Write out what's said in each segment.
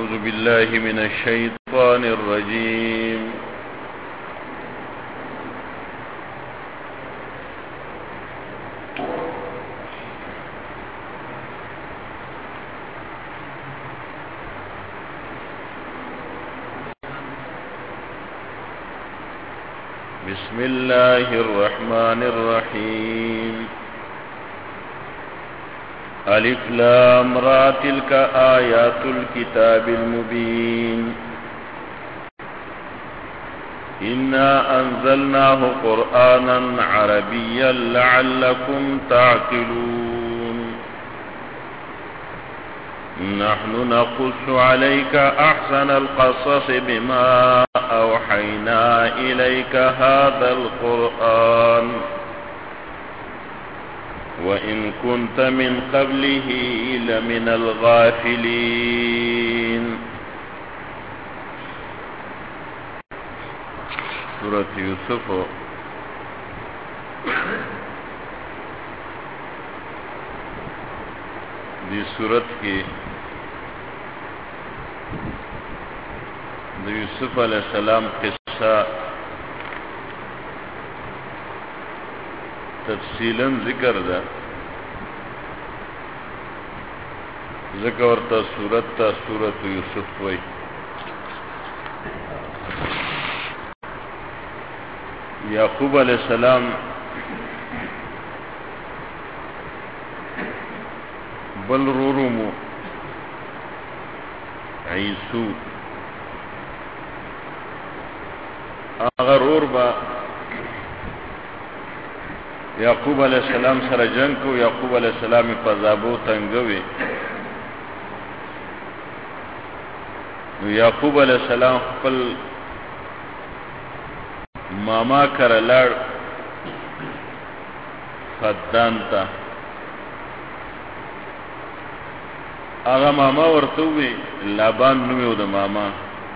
أعوذ بالله من الشيطان الرجيم. بسم الله الرحمن الرحيم. الف لام را تلك آيات الكتاب المبين. إنا أنزلناه قرآنا عربيا لعلكم تعقلون. نحن نقص عليك أحسن القصص بما أوحينا إليك هذا القرآن وإن كنت من قبله لمن الغافلين. سورة يوسف دی سورت کی د یوسف علیہ السلام قصہ تفصیلا ذکر ده، ذکر ورته سورت یوسف وای. یعقوب علیہ السلام بل رورمو عیسو اگر اور با یعقوب علیہ السلام سره جنگ کو. یعقوب علیہ السلام په زابو تنگوي. نو یعقوب علیہ السلام خپل ماما کر لړ فدان تا. هغه ماما ورته وی لابان نومو د ماما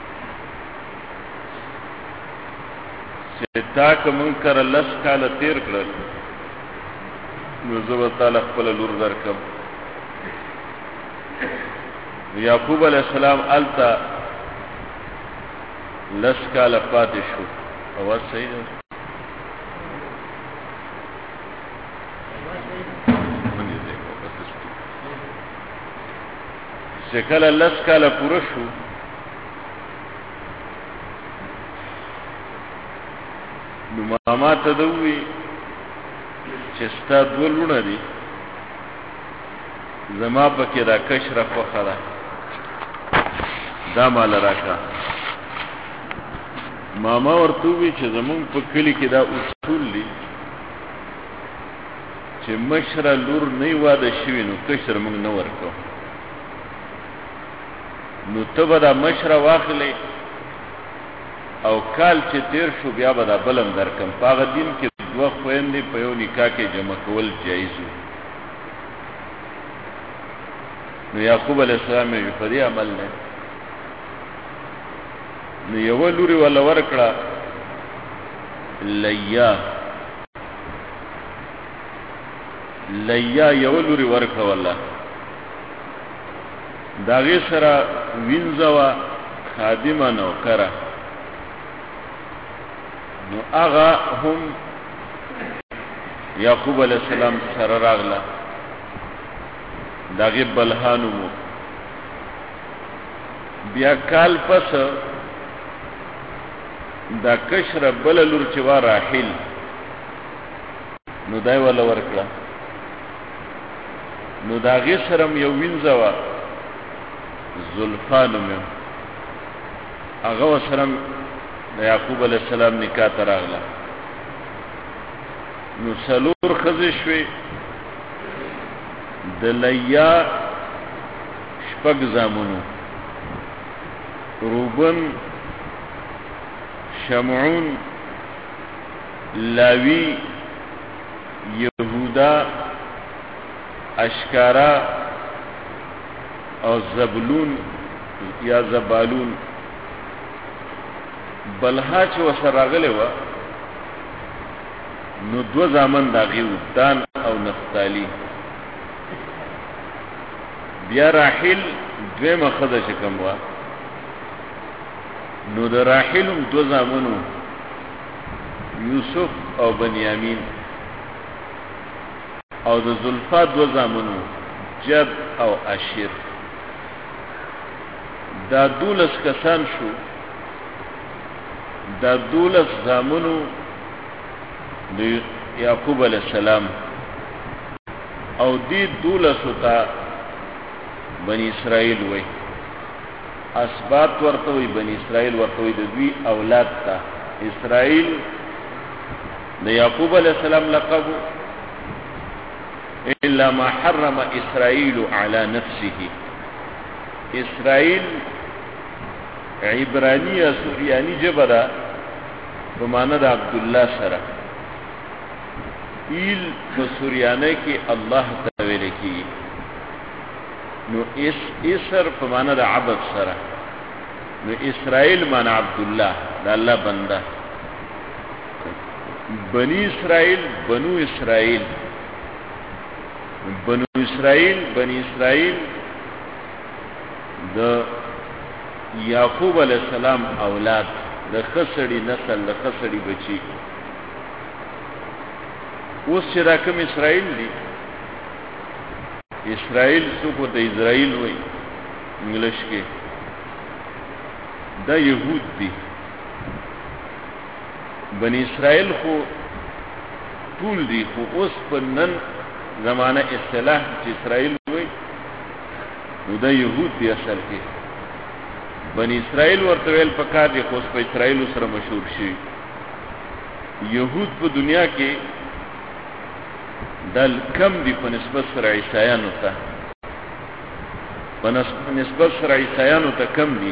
چې تا کوم کر لس کال تیر کړل نو زه تعالی خپل لور درکم. یعقوب علیہ السلام التا لس کال پاتې شو. اواز صحیح ده؟ چې کله لس کال پوره شو نو ماما ته دوی چې ستا دوه لوڼه دي زما پکې دا کشره خوښه ده دا مال راکړه. ماما ورته وی چې زمونږ په کلي کې دا اصول دي چې مشره لور نه واده شوي نو کشر موږ نه ورکو. نو ته به دا مشره واخلې او کال چې تیر شو بیا به دا بلم درکم. په هغه دین کې دوه خویندې په یو نکاح کې جمع کول جایز وي. نو یعقوب علیہ السلام یې په دې عمل نه نو یو لوري ولا ورکړه لیا یو لوري ورکړه ولا داغه سره وینځوا خادمه نو کرا. نو هغه هم یعقوب علیہ السلام سره راغله داغه بلحانو مو. بیا کال پس دا کشر بل لور چې وا راحل نو دای ولا ورکړه. نو داغه سره یو وینځوا زلفانو مې هغه سره د یعقوب علیہ السلام نکاح ته راغله. نو څلور ښځې شوې د لیا شپږ زامنو روبن شمعون لاوی یهودا اشکارا او زبلون یا زبالون. بلها چې وسره راغلی وه نو دو زامن داغي دان او نفتالی. بیا راحل دویمه خزه چې کوم وه نو د راحلم دو زامنو یوسف او بنیامین او د زلفا دو زامنو جد او عشیر. دا 12 کسان شو. دا 12 زامنو د یعقوب علیہ السلام او دی 12 تا بنی اسرائیل وی. اسباط ورته وی، بنی اسرائیل ورته وی، د دوی اولاد تا. اسرائیل د یعقوب علیہ السلام لقب الا ما حرم اسرائیل على نفسه. اسرائیل عبرانی یا سوریانی جبه ده په معنا د عبدالله سره. ایل په سوریانه کې الله ته ویل کیږي. نو اسر په معنا د عبد سره. نو اسرائیل معنا عبدالله، د الله بنده. بنی اسرائیل، بنو اسرائیل، بنو اسرائیل، بنی اسرائیل د یعقوب علیہ السلام اولاد، د خسړی نسل، د خسړی بچی. اوس چې دا کوم اسرائیل دی، اسرائیل څوک د اسرائیل وای انګلیش کې، دا یهود دی. بنی اسرائیل خو ټول دی، خو اوس په نن زمانه اصطلاح چې اسرائیل وای نو دا یهود دی اصل کې. بنی اسرائیل ورته ویل پکار دی، خو په اسرائیل سره مشهور شي. یهود په دنیا کې دل کم دی په نسبت سره عیسایانو ته، په نسبت سره عیسایانو ته کم دی.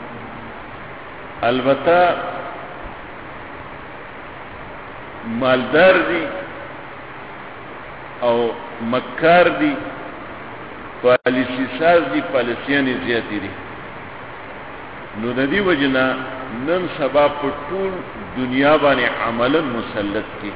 البته مالدار دی او مکار دی، پالیسی ساز دی، پالیسیانی زیاتی دی. نو د دې وجنه نن سبا په ټول دنیا باندې عملاً مسلط کی.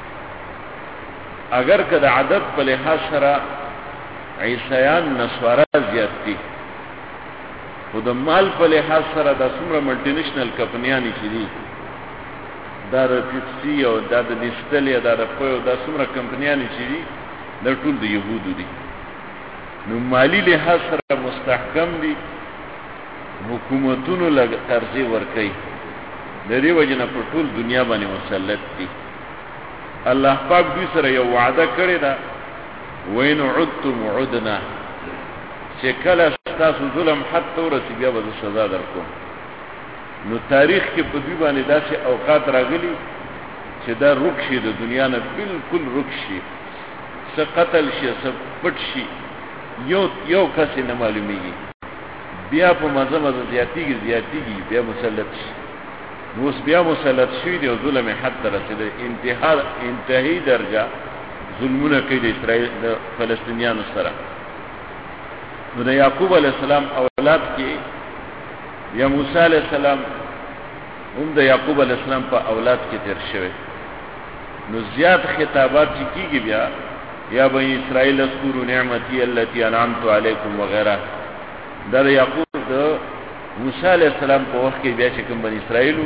اگر که د عدد په لحاظ سره عیسایان نصارا زیات دي، خو د مال په لحاظ سره د څومره ملټي نېشنل کمپنیانی چې دي، دا د پیپسي او دا د نېستل یا دا د پویو، دا څومره کمپنیانی چې دي دا ټول د یهودو دي. نو مالی لحاظ سره مستحکم دي، حکومتونو لږ ترجیح ورکوي. د دې وجه نه په ټول دنیا باندې مسلط دي. الله پاک دوی سره یو وعده کړی ده، وین عدتم عدنا، چې کله ستاسو ظلم حد ته ورسي بیا به سزا درکوم. نو تاریخ کې په دوی باندې داسې اوقات راغلي چې دا رک شي، د دنیا نه بالکل رک شي، څه قتل شي، څه پټ شي، یو کس نه معلومیږي. بیا په مزه مزه زیاتیږي، بیا مسلط شي. اوس بیا مسلط شوی دی او ظلم حد ته رسیدلی، انتهایی درجه ظلمونه کوي د اسرائیل د فلسطینیانو سره. نو د یعقوب علیہ السلام اولاد کې یا موسی علیہ السلام هم د یعقوب علیہ السلام په اولاد کې تیر شوی. نو زیات خطابات چې کیږي بیا یا بنی اسرائیل اذکروا نعمتی التي انعمت علیکم وغیرہ، دا د یعقوب د موسی علیہ السلام په وخت کې بیا چې کوم بنی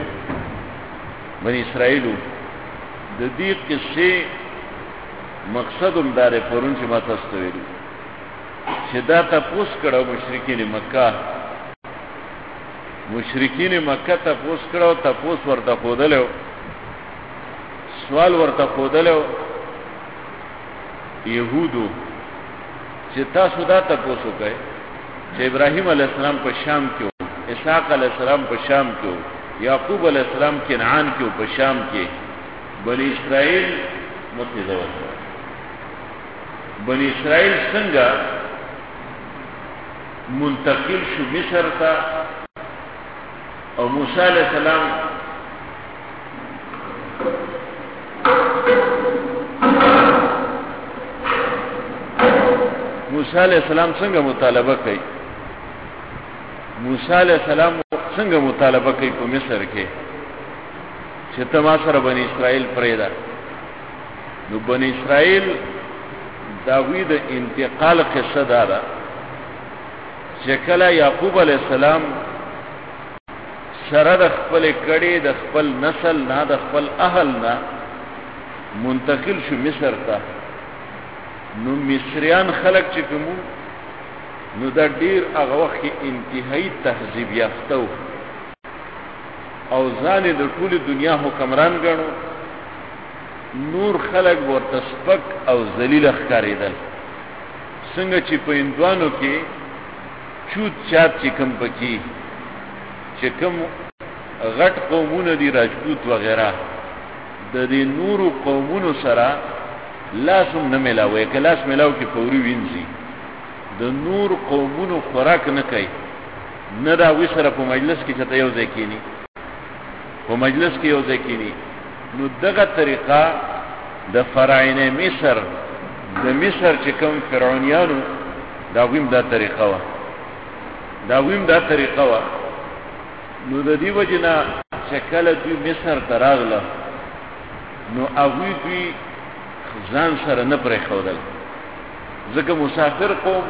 اسرائیلو د دې قصې مقصد هم دار پرون چې ما تاسو ته ویلو چې دا تاسو کړه مشرکین مکه تاسو کړه، تاسو ورته خودلو، سوال ورته خودلو يهودو چې تاسو دا تاسو کوي چې ابراهیم علیہ السلام په شام کې، اسحاق علیہ السلام په شام کې، یعقوب علیہ السلام کنعان کې او په شام کې، بنی اسرائیل متزوج. بنی اسرائیل څنګه منتقل شو مصر ته، او موسی علیہ السلام څنګه مطالبه کوي، موسی علیہ السلام څنګه مطالبه کوي په مصر کې چې ته ما سره بنی اسرائیل پرېږده. نو بنی اسرائیل داوی د انتقال قصه دا ده چې کله یعقوب علیہ السلام سره د خپل کړي د خپل نسل نه د خپل اهل نه منتقل شو مصر ته. نو مصریان خلق چې کوم نو دا ډیر هغه وخت کې انتهایی تهذیب یافته او ځان د ټول دنیا حکمران ګڼو. نور خلق ورته سپک او ذلیل ښکارېدل، څنګه چې په هندوانو کې چوت چات چې کوم پکې چې کوم غټ قومونه دي راجپوت وغیرہ د دې نورو قومونو سره لاسم نه ملاوي، که لاس ملاو کې پوري وینځي. د نور قومونو خوراک نه کوي، نه دا وی سره په مجلس کې چته یو ځای کینی، په مجلس کې یو ځای کینی. نو دغه طریقه د فراعنه مصر د مصر چې کوم فرعونیانو دا ویم دا طریقه وا، دا ویم دا طریقه وا. نو د دې وجنا چې کله دوی مصر ته راغله نو هغوی دوی ځان سره نه پرې ښودل، ځکه مسافر قوم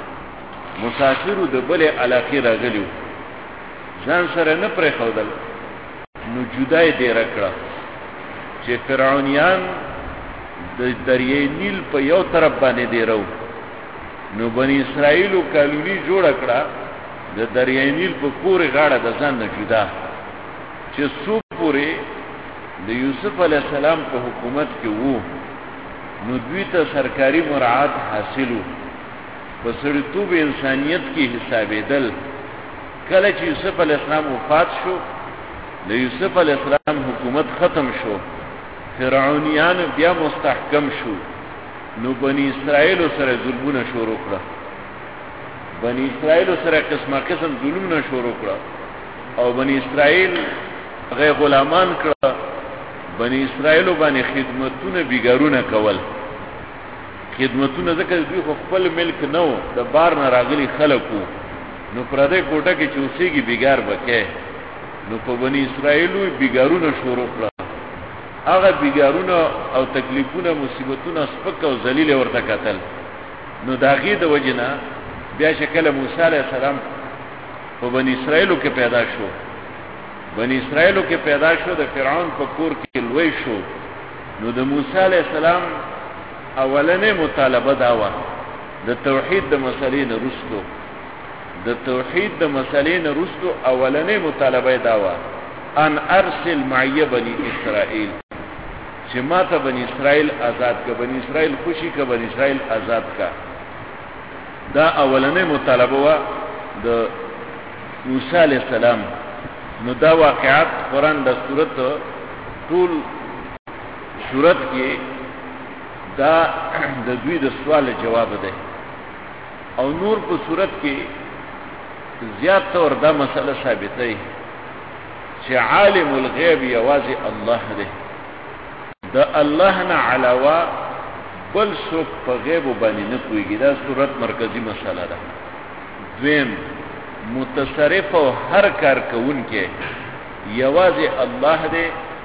مسافرو د بلې علاقې راغلیو، ځان سره نه پرې ښودل. نو جدای ډېره کړه چې فرعونیان د دریای نیل په یو طرف باندې دیرو. نو بنی اسرائیلو کالونی جوړه کړه د دریای نیل په پورې غاړه د ځان نه جدا، چې څو پورې د یوسف علیه السلام په حکومت کې وو. نو دوی ته سرکاري مراعات حاصلو، په سړیتوب انسانیت کې حسابېدل. کله چې یوسف علیه السلام وفات شو، د یوسف علیه السلام حکومت ختم شو، فرعونیان بیا مستحکم شو. نو بنی اسرائیل سره ظلمونه شروع کړه، بنی اسرائیل سره قسمه قسم ظلمونه شروع کړه او بنی اسرائیل غیر غلامان کړه. بنی اسرائیل باندې خدمتونه بیګارونه کول، خدمتونه ځکه دوی خپل ملک نه و، د بار نه راغلي خلکو. نو پردې کوټه کې چې اوسېږي بیګار بکې. نو په بنی اسرائیلو بیګارونه شروع کړه. هغه بیګارونه او تکلیفونه مصیبتونه سپک او ذلیل ورته کتل. نو داغي د وجنه بیا شکل موسی علیہ السلام په بنی اسرائیلو کې پیدا شو، بنی اسرائیلو کې پیدا شو، د فرعون په کور کې لوی شو. نو د موسی علیہ السلام اولنې مطالبه دا و د توحید د مسلې نه رسټو، د توحید د مسلې نه رسټو اولنې مطالبه دا و ان ارسل معي بني اسرائیل، چې ما ته بنی اسرائیل آزاد کا، بنی اسرائیل خوشی کا، بنی اسرائیل آزاد کا. دا اولنې مطالبه و د موسی علیہ السلام. نو دا واقعات قرآن د سورت ټول سورت کې دا د دوی د سوال جواب ده، او نور په سورت کې زیات طور دا مسله ثابته چې عالم الغیب یوازې الله ده، د الله نه علاوه بل څوک په غیب باندې نه پوهیږي. دا سورت مرکزی مسله ده. دویم متصرف او هر کار کوونکی یوازې الله دی،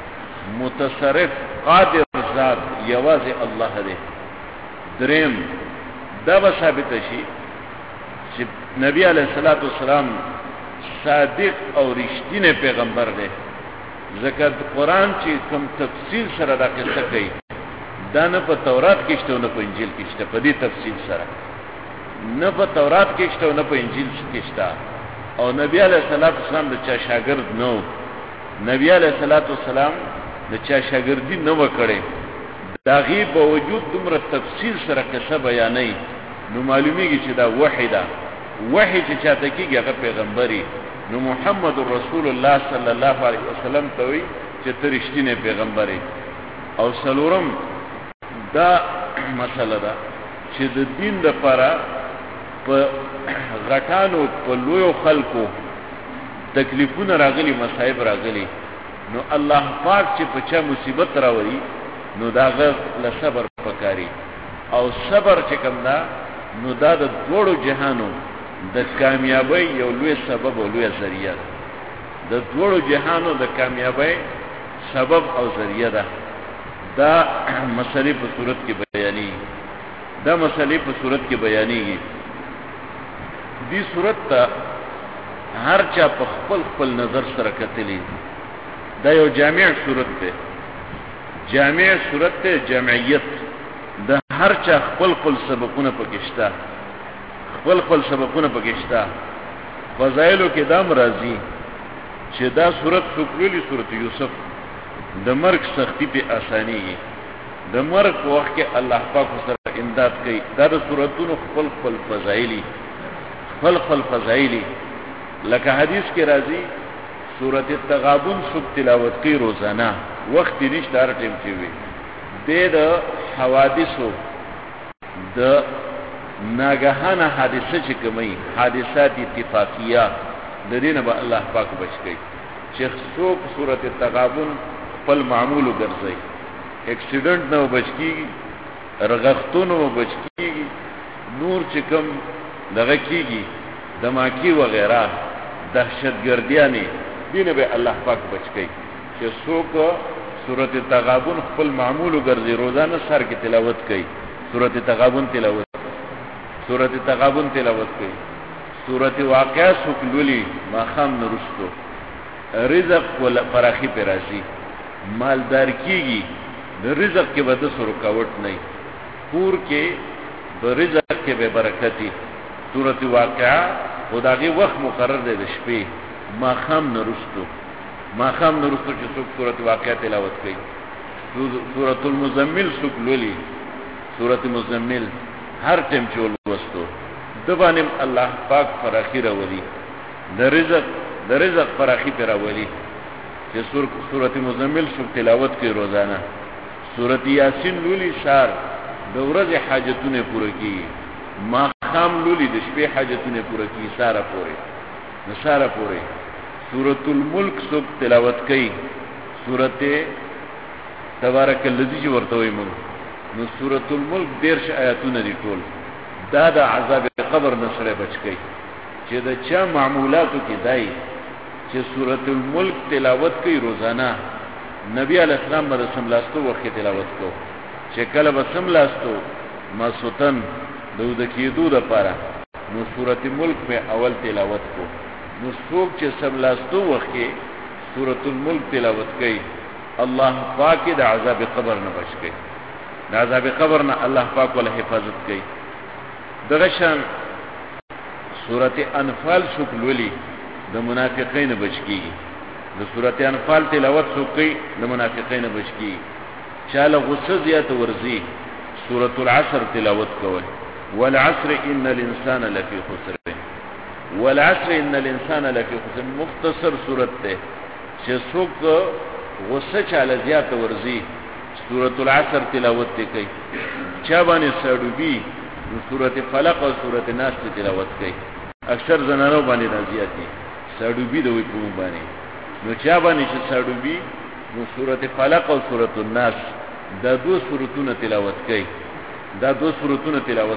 متصرف قادر ذات یوازې الله دی. دریم دا به ثابت شي چې نبی علیہ الصلوۃ والسلام صادق او رښتینی پیغمبر دی، ځکه قرآن چې کوم تفصیل سره دا قصه کوي دا نه په تورات کې شته او نه په انجیل کې شته. په دې تفصیل سره نه په تورات کې شته او نه په انجیل کې شته. او نبی علیہ الصلوۃ والسلام د چا شاګرد نو، نبی علیہ الصلوۃ والسلام د چا شاګردی نه وکړي. دا غیب باوجود دومره تفصیل سره قصه بیانې، نو معلومیږي چې دا وحی ده. وحی چې چاته کېږي هغه پیغمبري. نو محمد رسول الله صلی الله علیه وسلم ته وی چې ته رښتینی پیغمبري. او څلورم دا مسله ده چې د دین لپاره په غټانو په لویو خلکو تکلیفونه راغلي، مصائب راغلي، نو الله پاک چې په چا مصیبت راوړي نو داغه له صبر پکاري. او صبر چې کوم دا نو دا د دوړو جهانو د کامیابی یو لوی سبب او لوی ذریعہ ده، د دوړو جهانو د کامیابی سبب او ذریعہ ده. دا مسلې په صورت کې بیانې، دا مسلې په صورت کې بیانېږي. دې صورت ته هر چا په خپل نظر سره کتلی دا یو جامع صورت ده، جامع صورت ده، جمعیت د هر چا خپل سبقونه پکشتا، خپل سبقونه پکشتا. فضائلو کې دا مرضی چې دا صورت څوکړي صورت یوسف د مرګ سختی په اسانی، د مرګ په وخت کې الله پاک سره امداد کوي. دا د صورتونو خپل فضائلی لکه حدیث کې راځي سورۃ التغابن سب تلاوت کوي روزانه، وخت نشته هر ټیم کې وي. د حوادثو د ناګهانه حادثه چې کومي حادثات اتفاقیه د دینه به الله پاک بچ کوي. چې څوک سورۃ التغابن خپل معمول وګرځي، اکسیډنٹ نه بچ کیږي، رغختونو بچ کیږي، نور چې کوم دغه کیږي دماکی وغیرہ دهشتګردیانه دینه به الله پاک بچ کوي. چې څوک سورۃ التغابن خپل معمول وګرځي، روزانه سر کې تلاوت کوي، سورۃ التغابن تلاوت، سورۃ التغابن تلاوت کوي، سورۃ واقعہ سکلولی ماخام نرستو، رزق ول فراخی پر راځي، مالدار کیږي، د رزق کې به د رکاوټ نه، پور کې د رزق کې به برکتی. سورۃ واقعہ خدای وخت مقرر دی د شپې ماخام نرستو چې څوک سورۃ واقعہ تلاوت کوي. سورۃ المزمل سکلولی، سورۃ مزمل هر ټیم چې ولوستو د باندې الله پاک فراخی راولي، د رزق فراخی پر راولي. چې سورۃ مزمل سب تلاوت کوي روزانه. سورۃ یاسین لولي سار د ورځې حاجتونه پوره کوي، ما خام لولي د شپې حاجتونه پوره کوي ساره پوره. سورۃ الملک سب تلاوت کوي، سورۃ تبارک الذی ورته وي موږ. نو سورۃ الملک 13 آیاتونه دي ټول. دا د عذاب قبر نه سره بچ کی. چې دا چا معمولاتو کې دای چې سورۃ الملک تلاوت کوي روزانه، نبی علیہ السلام باندې سملاستو وخت تلاوت کو، چې کله به سملاستو مسوتن دود کېدو د پاره، نو سورۃ الملک په اول تلاوت کو. نو څوک چې سملاستو وخت سورۃ الملک تلاوت کوي، الله پاک د عذاب قبر نه بچ کی، د عذاب قبر نه الله پاک ول حفاظت کوي. دغه شان سورۃ انفال شکلولی د منافقین بچ کیږي. د سورۃ انفال تلاوت کوي د منافقین بچ کیږي. چاله غصه زیات ورزي سورۃ العصر تلاوت کوي. والعصر ان الانسان لفی خسر، والعصر ان الانسان لفی خسر مختصر سورۃ ده چې څوک غصه چاله زیات ورزي سورۃ العصر تلاوت کوي. چا باندې سړوبي نو سورۃ فلق او سورۃ ناس تلاوت کوي. اکثر زنانو باندې راځي سړوبي دوی په باندې، نو چا باندې چې سړوبي نو سورۃ فلق او سورۃ الناس دا دو سورتونه تلاوت کوي. بل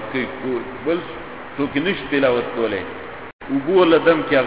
څوک نشي تلاوت کوله. وبو لدم کې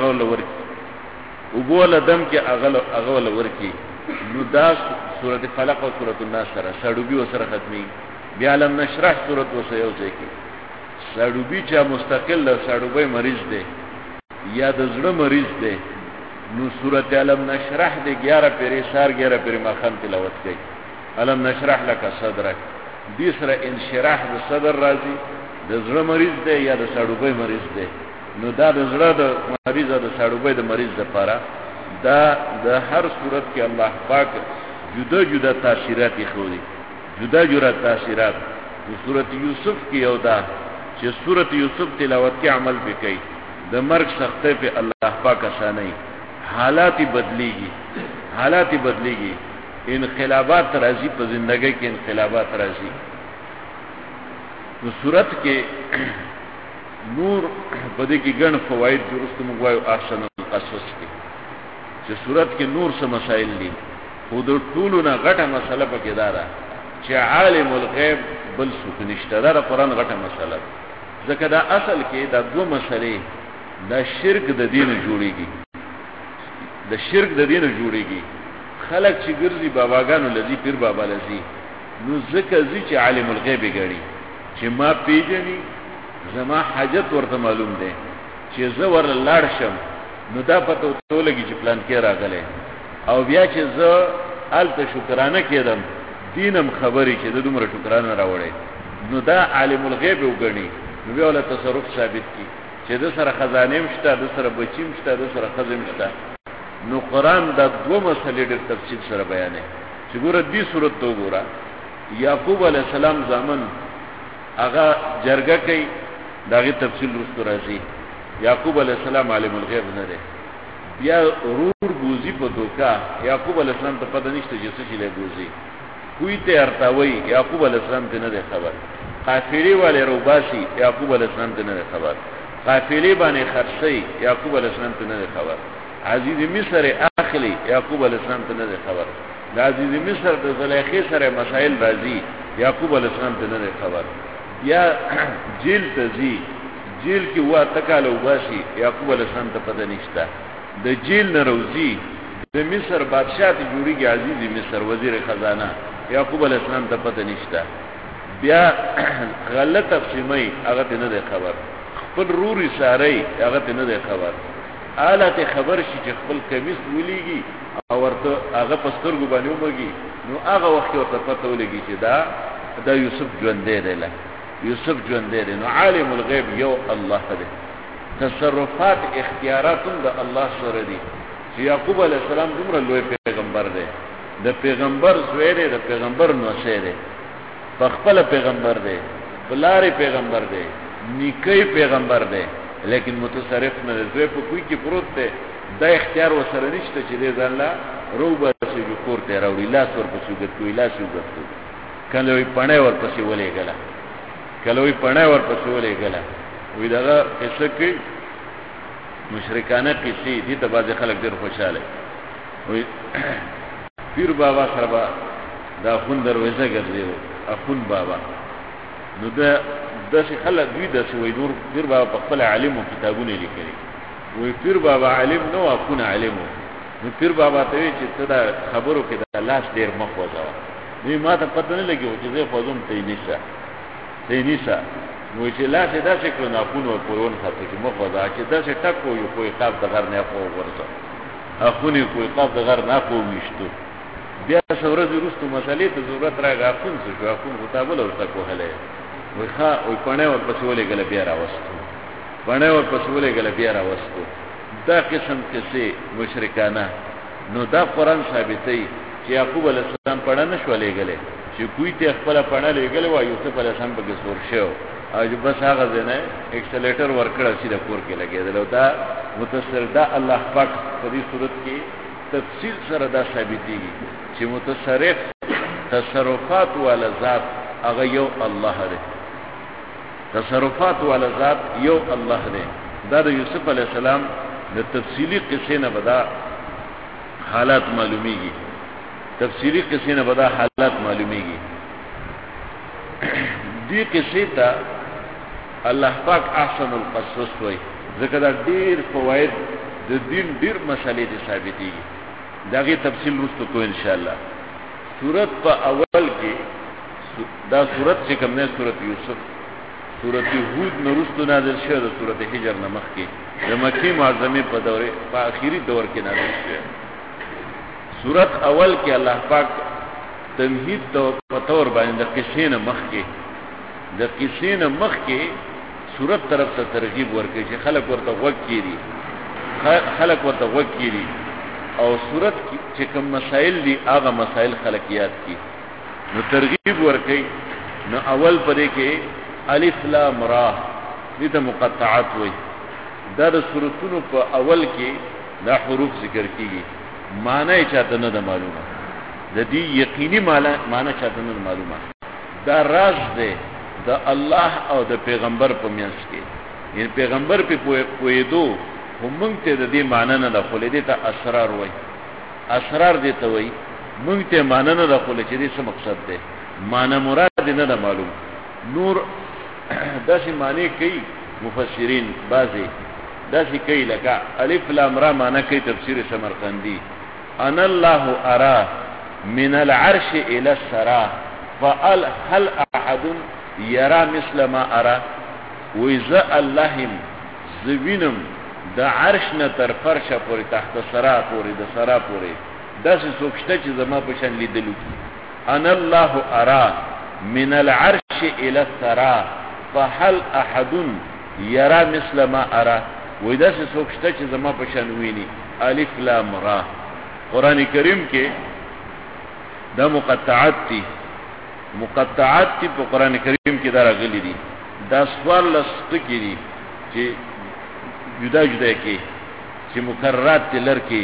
هغه ول ورکی نو دا سورۃ فلق او سورۃ الناس سره سړوبي وسره ختمي. بیا علم نشرح سورۃ وسيو ځکه سړوبي چې مستقل له سړوبي مریض دی یا د زړه مریض دی، نو سورۃ علم نشرح دی 11 پیری سار 11 پیری ماخام تلاوت کوي. علم نشرح لك صدرك دې سره انشراح د صدر راځي. د زړه مریض دی یا د سړوبي مریض دی، نو دا د زړه د مریض او د سړوبي د مریض لپاره دا د هر صورت کې الله پاک جدا تاثیرات خوري، جدا تاثیرات. د سورۃ یوسف کې یو دا چې سورۃ یوسف تلاوت کې عمل وکړي، د مرګ سختۍ په الله پاک اسانه، حالات بدليږي، انقلابات راځي په ژوندۍ کې، انقلابات راځي. نو سورۃ کې نور بده کې ګڼ فواید درست موږ وایو احسن القصص کې چې سورۃ کې نور څه مسائل دي. خو د ټولو نه غټه مسله پکې ده چې عالم الغیب بل څوک نشته. دا قرآن غټه مسله ده، ځکه دا اصل کې دا دو مسلې دا شرک د دین جوړيږي. خلق چې ګرځي باباګانو لذي پیر بابا لذي، نو ځکه چې عالم الغیب ګړي چې ما پیژني زما حاجت ورته معلوم ده، چې زه ور لاړ شم نو دا پته ولګي چې پلان کې راغله او بیا چې زه الته شکرانه کېدم دینم خبري چې د دومره شکرانه راوړې نو دا عالم الغیب وګڼي نو بیا ول تصرف ثابت کی چې د سره خزانه مشته د سره بچی مشته د سره خزم مشته نو قران دا دوه مسلې ډېر تفصیل سره بیانې چې ګوره دې صورت ته ګوره یعقوب علی السلام زامن هغه جرګه کوي داغه تفصیل رسو راځي یعقوب علی السلام عالم الغیب نه دی بیا رور بوزي په دوکا یعقوب علی السلام ته پته نشته چې څه له بوزي کوی ته ارتاوي یعقوب علی السلام ته نه خبر قافلې والے روباسي یعقوب علی السلام ته نه خبر قافلې باندې خرڅي یعقوب علی السلام ته نه خبر عزیز مصر اخلی یعقوب علی السلام ته نه خبر د عزیز مصر د زلیخې سره مسائل راځي یعقوب علی السلام ته نه خبر یا جیل تزي جیل کې وا تکاله وباسي یعقوب علی السلام ته پته نشته د جیل نه روزي د مصر بادشاہ ته جوړیږي عزیز مصر وزیر خزانه یعقوب علی السلام ته پته نشته بیا غلط تقسیمي هغه ته نه خبر خپل روري ساري هغه ته نه خبر آلته خبر شي چې خپل کمیس ولېږي او ورته هغه پسترګو باندې ومږي نو هغه وخت ورته پته ولګي چې دا یوسف ژوند دی له یوسف ژوند دی نو عالم الغیب یو الله دی تصرفات اختیارات د الله سره دي چې یعقوب علی السلام دومره لوی پیغمبر دی د پیغمبر زوی دی د پیغمبر نوسه دی په خپل پیغمبر دی بلاره پیغمبر دی نیکی پیغمبر دی لیکن متصرف نه زوی په کوی کې پروت دی دا اختیار وسره نشته چې دې ځانلا روبه سي جو کوړته راوړي لاس ورپسې ګټوي لاس وګټو کله وي پڼه ورپسې ولې غلا کله وي پڼه ورپسې ولې غلا وې دا قصه کې مشرکانه قصې دي ته بعض خلک ډېر خوشاله وي پیر بابا سره دا خون دروازه ګرځي اخون بابا نو دا داسې خلک دوی داسې وای نور پیر بابا په خپل عالم او کتابونه لیکلي وای پیر بابا عالم نو اخون عالم نو پیر بابا ته چې ته دا خبرو کې د لاس ډیر مخ وځاوه نو ما ته پته نه لګي چې زه فوزم ته نیسا نو چې لاس داسې کړو نه اخون او پرون خاطر چې مخ وځا چې داسې ټکو یو کوی قاب د غر نه خو ورته اخونی کوی قاب د غر نه خو وشتو بیا څورځ وروسته مسالې ته ضرورت راغی اخون څه شو اخون غتابل ورته کوهله وای ښا وای پڼه ور پسې ولې غل بیا راوستو پڼه ور پسې ولې غل بیا راوستو دا قسم کیسه مشرکانه نو دا قران ثابتای چې یعقوب علی السلام پڼه نشو لګلې چې کوی ته خپل پڼه لګلې و یوسف علی السلام په سور شو او بس هغه ځنه اکسلریټر ورکړ چې د کور کې لګیدل دا متصل دا الله پاک په دې صورت کې تفصیل سره دا ثابتېږي چې متصرف تصرفات ولا ذات هغه یو الله دی تصرفات ولا ذات یو الله دی دا د یوسف علی السلام د تفصیلی قصې نه بدا حالات معلومیږي تفصیلی قصې نه بدا حالات معلومیږي دې قصې ته الله پاک احسن القصص وایي ځکه دا ډیر فواید د دین ډیر مسالې دي ثابتېږي داغه تفصیل وروسته کو ان شاء الله سورۃ په اول کې دا سورۃ چې کوم نه سورۃ یوسف سورۃ هود نورستو نازل شوه د سورۃ حجر نمخ کې د مکی معظمه په دوره په اخیری دور کې نازل شوه سورۃ اول کې الله پاک تمهید په تور باندې د قصې نه مخ کې د قصې نه مخ کې سورۃ طرف ته ترغیب ورکړي چې خلک ورته وکړي او سورۃ چې کوم مسائل دي هغه مسائل خلقیات کی نو ترغیب ورکړي نو اول پدې کې الف لام را دې ته مقطعات وایي دا د سورتونو په اول کې دا حروف ذکر کیږي معنی چاته نه معلومه د دې یقیني معنی چاته نه معلومه دا راز دی د الله او د پیغمبر په منځ کې یعنی پیغمبر په پوهېدو همون ته د دې معنی نه د خلې دې ته اسرار وایي اسرار دې ته وایي مونږ ته معنی نه د خلې چې دې څه مقصد دی معنی مراد نه معلوم نور داسې معنی کوي مفسرین بعضی داسې کوي لکه الف لام را معنی کوي تفسیر سمرقندی ان الله ارى من العرش الى السرا فهل احد يرى مثل ما ارى واذا اللهم زوینم د عرش نه تر فرشه پورې تحت سرا پورې د سرا پورې داسې څوک شته چې زما په شان لیدلو کی انا الله ارى من العرش الى الثرى فهل احد يرى مثل ما ارى وې داسې څوک شته چې زما په شان ویني الف لام را قران کریم کې دا مقطعات دي په قران کریم کې دا راغلي دي دا سوال لسټکی دي چې جدا کې چې مکررات تلر کې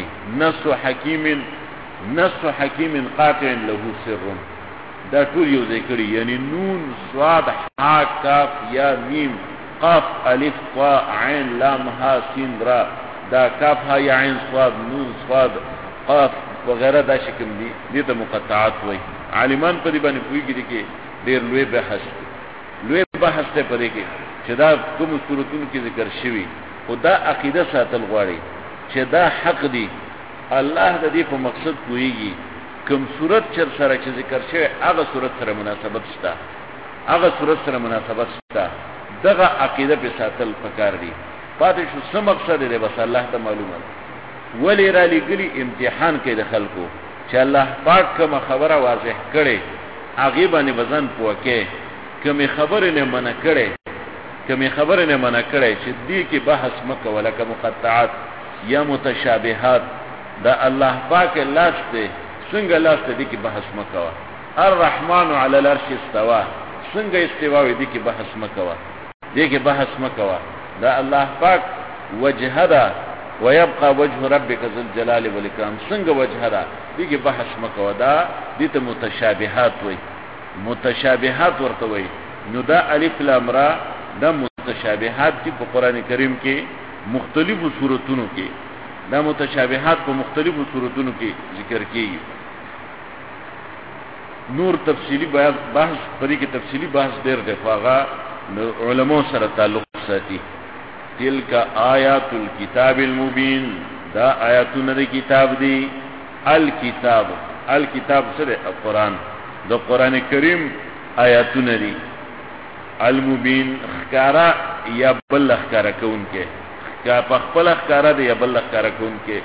نص حکیم قاطع له سر دا ټول یو ذکر یعنی نون صاد ح کاف یا میم قاف الف طاء عین لام ها سین را دا کاف ها یا عین صاد نون صاد قاف وغیرہ دا شکم دي دې ته مقطعات وای عالمان په دې باندې پوښتنه کې ډېر لوی بحث ته پدې کې چې دا کوم صورتونو کې ذکر شوی خدا عقیده ساتل غواړي چې دا حق دی الله د دې په مقصد کویږي کوم صورت چر سره چې ذکر شوی هغه صورت سره مناسبت شته دغه عقیده په ساتل پکار دی پاتې شو څه مقصد دی بس الله ته معلومه ولی را لګلی امتحان کې د خلکو چې الله پاک کوم خبره واضح کړي هغه باندې وزن پوکه کوم خبره نه منع کړي چې دې کې بحث مکه ولکه مقطعات یا متشابهات دا الله پاک لاس ته څنګه لاس ته دې کې بحث مکه الرحمن علی العرش استوى څنګه استوا دې کې بحث مکه دا الله پاک وجهدا ويبقى وجه ربك ذو الجلال والاكرام څنګه وجهدا دې کې بحث مکه دا دې ته متشابهات ورته وي نو دا الف لام را دا متشابهات دي په قران کریم کې مختلفو سوراتونو کې دا متشابهات په مختلفو سوراتونو کې ذکر کیږي نور تفصیلی بحث پرې کې تفصیلی بحث ډېر دی هغه علماء سره تعلق ساتي تلک آیات الكتاب المبین دا آیاتونه د کتاب دی الکتاب سره قرآن د قران کریم آیاتونه دي المبین خکارا یا بل خکارا کون کې کا پخپل خکارا دی یا بل خکارا کون کې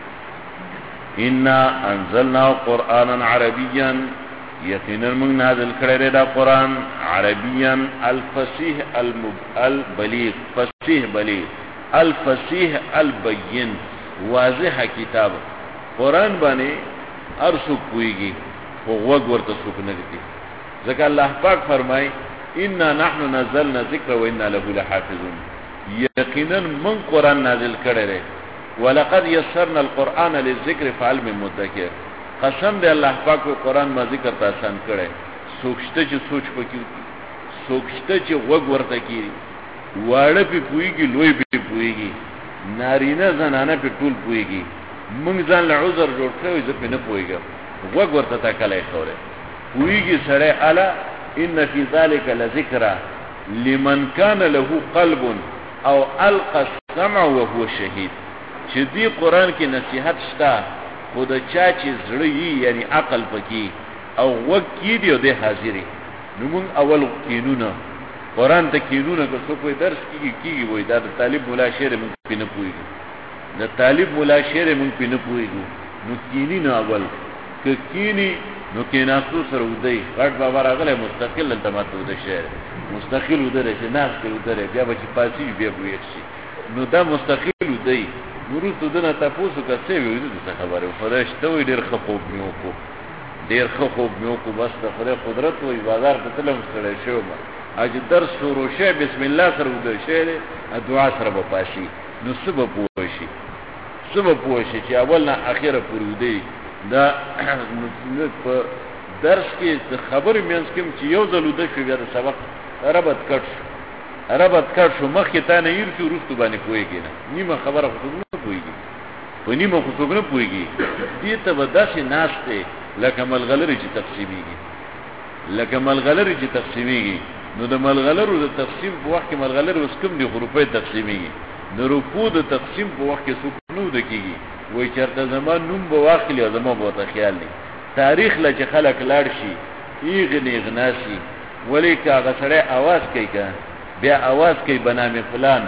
انا انزلنا قرانا عربيا یقینا موږ نازل کړی دا قران عربيا الفصیح البلیغ فصیح بلیغ الفصیح البین واضح کتاب قران باندې ارسو کویږي او وګ ورته څوک نه دي ځکه الله پاک فرمای انا نحن نزلنا ذکر و انا له لحافظون یقینا من قران نازل کړی دی ولقد يسرنا القران للذکر فعل من مدکر قسم دی الله پاک قران ما ذکر ته آسان کړی سوچته چې سوچ پکې سوچته چې وګ ورته کیږي واړه په پویږي لوی په پویږي نارینه زنانه په ټول پویږي موږ ځان له عذر جوړ کړو چې په نه پویږم وګ ورته تکلای خوره پویږي سره الا ان فی ذلک لذکرا لمن کان له قلب او القى السمع وهو شهید چې دې قران کې نصیحت شته خود چا چې زړه یعنی عقل پکې او وګ کې دی د حاضری نو موږ اول کینونه قران ته کینونه که څوک درس کیږي وای دا د طالب مولا شعر موږ پینې پویږي د طالب مولا شعر موږ پینې پویږي نو کینی نه اول که کینی نو کیناسو سره ودی غټ بابا راغله مستقل التمات ود شعر مستقل ودره چې ناس کې ودره بیا به چې پاسي بیا ویښ شي نو دا مستقل ودی ورته دنه تاسو کا څه ویل دي خبره خدای شته وي ډیر خوب میو کو بس د خدای قدرت او بازار ته تلم سره شو اج درس شروع شه بسم الله سره ودر شه دعا سره به پاشي نو سبب پوښي چې اول نه اخره پورې ودی دا په درس کې خبرې مینس کوم چې یو ځل ود شو بیا د سبق ربط کړ شو مخکې تا نه یې چې ورستو باندې پويږي نه نیمه خبره خو نه پويږي په نیمه خو څوک نه پويږي دې ته وداسې ناشته لکه ملغلري چې تقسیميږي نو د ملغلرو د تقسیم په وخت کې ملغلر اوس کوم دي غروپې تقسیميږي نو رکوع د تقسیم په وخت کې څوک نو دکېږي وای چرته زمان نوم به واخلي او زما به خیال نه تاریخ لا چې خلک لاړ شي ایغنی غناسی ولی کا غسړې आवाज کوي کا بیا आवाज کوي بنامه فلان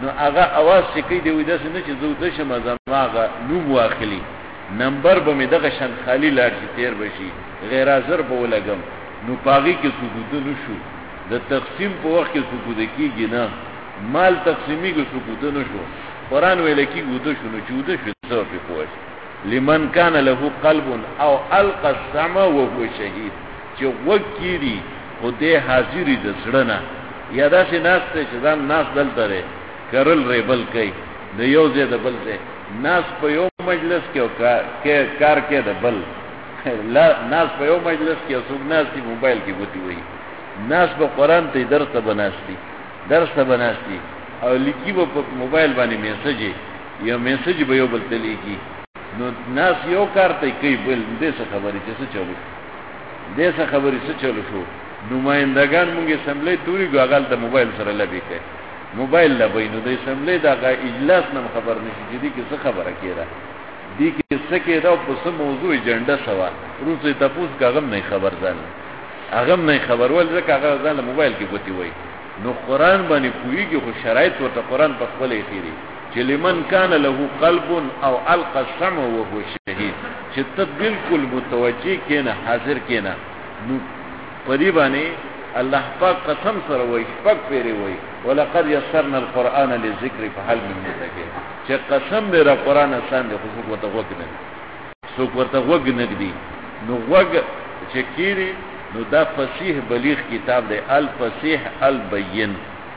نو هغه आवाज چې کوي دی ودا څنګه چې زو د شمه زماغه نوم واخلي نمبر به مې دغه شان خالی لاړ چې تیر بشي غیر حاضر به ولګم نو پاغي کې سکوت نه شو د تقسیم په وخت کې سکوت کیږي نه مال تقسیمی کې سکوت نه شو قران ویل کې ګوته شو نو چوده شو څه په پوښ لمن کان له قلب او القى السمع وهو شهید چې وکيري خدای حاضری د زړه یا داسې ناس ته چې ځان ناس دلته کرل ریبل کوي د یو ځای د بل ځای ناس په یو مجلس کې او کار کې د بل لا ناس په یو مجلس کې او څوک ناس دی موبایل کې ګوتی وي ناس په قران ته درس بناستي او لیکي په موبایل باندې میسج یا میسج به یو بل تلیږي نو ناس یو کار ته کوي بل دې څه خبرې څه چلو شو نمائندگان مونږه اسمبلی توري غاغال د موبایل سره لبي کوي موبایل لبي نو د اسمبلی د اجلاس نم خبر نشي چې دې کې څه خبره کیده دې کې څه کېدا په څه موضوع ایجنډا سوا روسي تاسو کاغم نه خبر ځان اغم نه خبر ول ځکه هغه ځان موبایل کې ګوتی وای نو قران باندې پوریږي خو شرایط ورته قران په خپل اخیری چې لمن کان له قلب او القى السمع وهو شهید چې ته بالکل متوجي کینه حاضر کینه نو پدې باندې الله پاک قسم سره وای شپږ پیری وای ولقد يسرنا القران للذكر فهل من مدكر چې قسم دې را قران آسان دې خو ورته وګنه سو ورته وګنه دي نو وګ چې کیری نو دا فصیح بلیغ کتاب دی الفصیح البین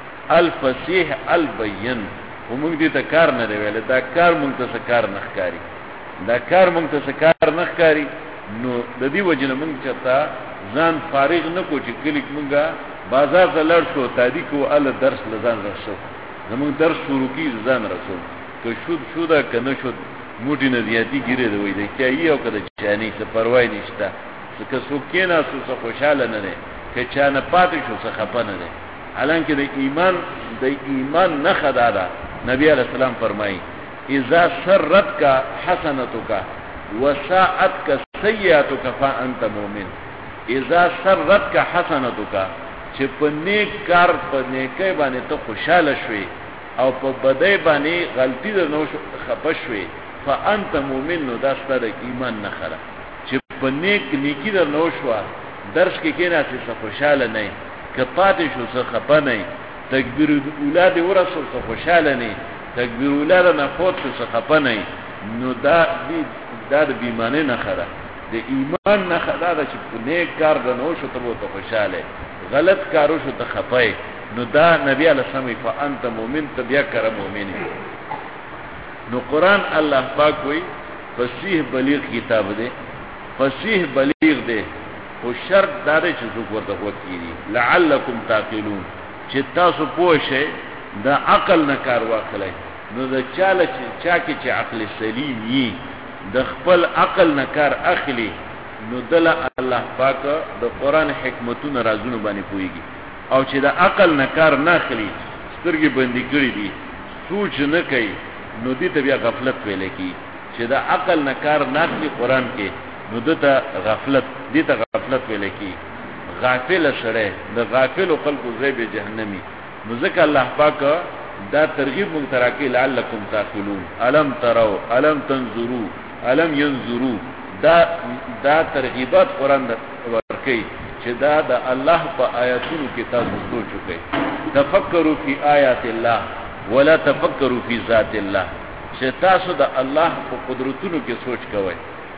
ومونږ دې ته کار نه دی ویل دا کار مونږ ته کار نخکاری نو د دې وجنه مونږ چتا ځان فارغ نه کو چې کلیک مونږه بازار ته لړ شو تادی کو ال درس لزان رسو زمونږ درس شروع کی ځان رسو که شو دا کنه شو موټی نه زیاتی ګیره دی وای دی چې یو کده چانی څه پروا نشته که څوک کینا څه خوشاله نه نه که چا نه پاتې شو څه خپه نه نه حالانکه د ایمان نه خدادا نبی علیہ السلام فرمایي اذا سرتك حسنتك وساءتك سیئاتك فانت مؤمن اذا سرتك حسنتك چې په نیک کار په نیکي باندې ته خوشاله شوي او په بدای باندې غلطی در نو خپه شوي فانت مؤمن نو دا ستاسو ایمان نه خره چې په نیکی در نو شو درس کې کینا چې خوشاله نه کپاتې شو څه خپه نه تکبیر اولاد ورسول څه خوشاله نه تکبیر اولاد نه فوت څه خپه نه نو دا د بیمانه نه خره د ایمان نه خدای چې په نیک کار د نو شو ته وته خوشاله غلط کارو شو ته خپای نو دا نبی علیہ السلام فانت مؤمن ته بیا کړه مؤمن نو قران الله پاک وی فصیح بلیغ کتاب دی فصیح بلیغ دی او شرط دا دی چې څوک ورته وکړي لعلکم تعقلون چې تاسو پوه شئ د عقل نه کار واخلئ نو د چاله چې عقل سلیم یي د خپل عقل نه کار اخلي نو دل الله پاک د قران حکمتونو رازونه باندې پويږي او چې د عقل نه کار نه اخلي سترګې بندي کړې دي سوچ نه کوي نو دې ته بیا غفلت ویل کی چې د عقل نه کار نه اخلي قران کې نو دته غفلت دې ته غفلت ویل کی غافل سره د غافل خلق زیب جهنمی نو ځکه الله پاک دا ترغیب مونږ تراکې لعلکم تعقلون الم تروا الم تنظروا الم ينظروا دا ترغیبات قران ورکي چې دا د الله په آیاتونو کې تاسو سوچ وکړئ تفکروا فی آیات الله ولا تفکروا فی ذات الله چې تاسو د الله په قدرتونو کې سوچ کوئ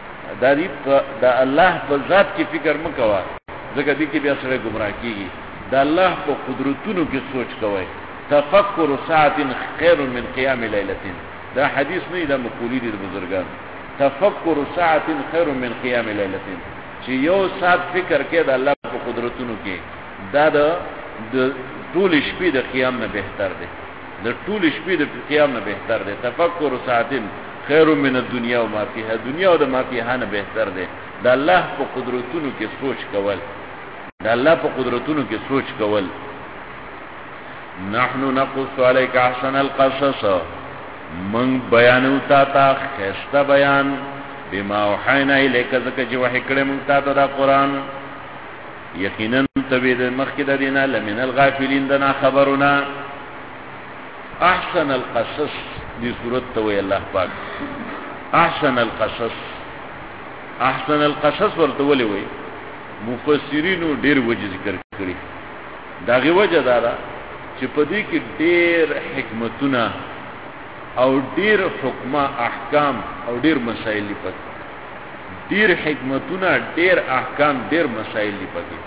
دا الله په ذات کې فکر مکوئ ځکه دې کې بیا سره گمراه کیږي دا الله په قدرتونو کې سوچ کوئ تفکر ساعت خیر من قیام لیلۃ دا حدیث نه دا مقولی دي د بزرګان تفکر ساعت خیر من قیام لیلۃ چې یو ساعت فکر کې د الله په قدرتونو کې دا د ټول شپې د قیام نه بهتر دی د ټول شپې د قیام نه بهتر دی تفکر ساعت خیر من الدنيا وما فيها دنیا او د ما فيها نه بهتر دی د الله په قدرتونو کې سوچ کول د الله په قدرتونو کې سوچ کول نحنو نقص عليك احسن القصص من بیانو تا خسته بیان بما وحینا الیک ذکر چې وحی کړه مونږ ته دا قران یقینا تبید مخکې د دینه لمن الغافلین دنا خبرنا احسن القصص دی صورت ته وی الله پاک احسن القصص. احسن القصص ورته ولي وی مفسرینو ډیر وجه ذکر کړی. داغه وجه دا ده چې په دې کې ډیر حکمتونه او ډیر حکمه احکام او ډیر مسائل لپاره، ډیر حکمتونه ډیر احکام ډیر مسائل لپاره.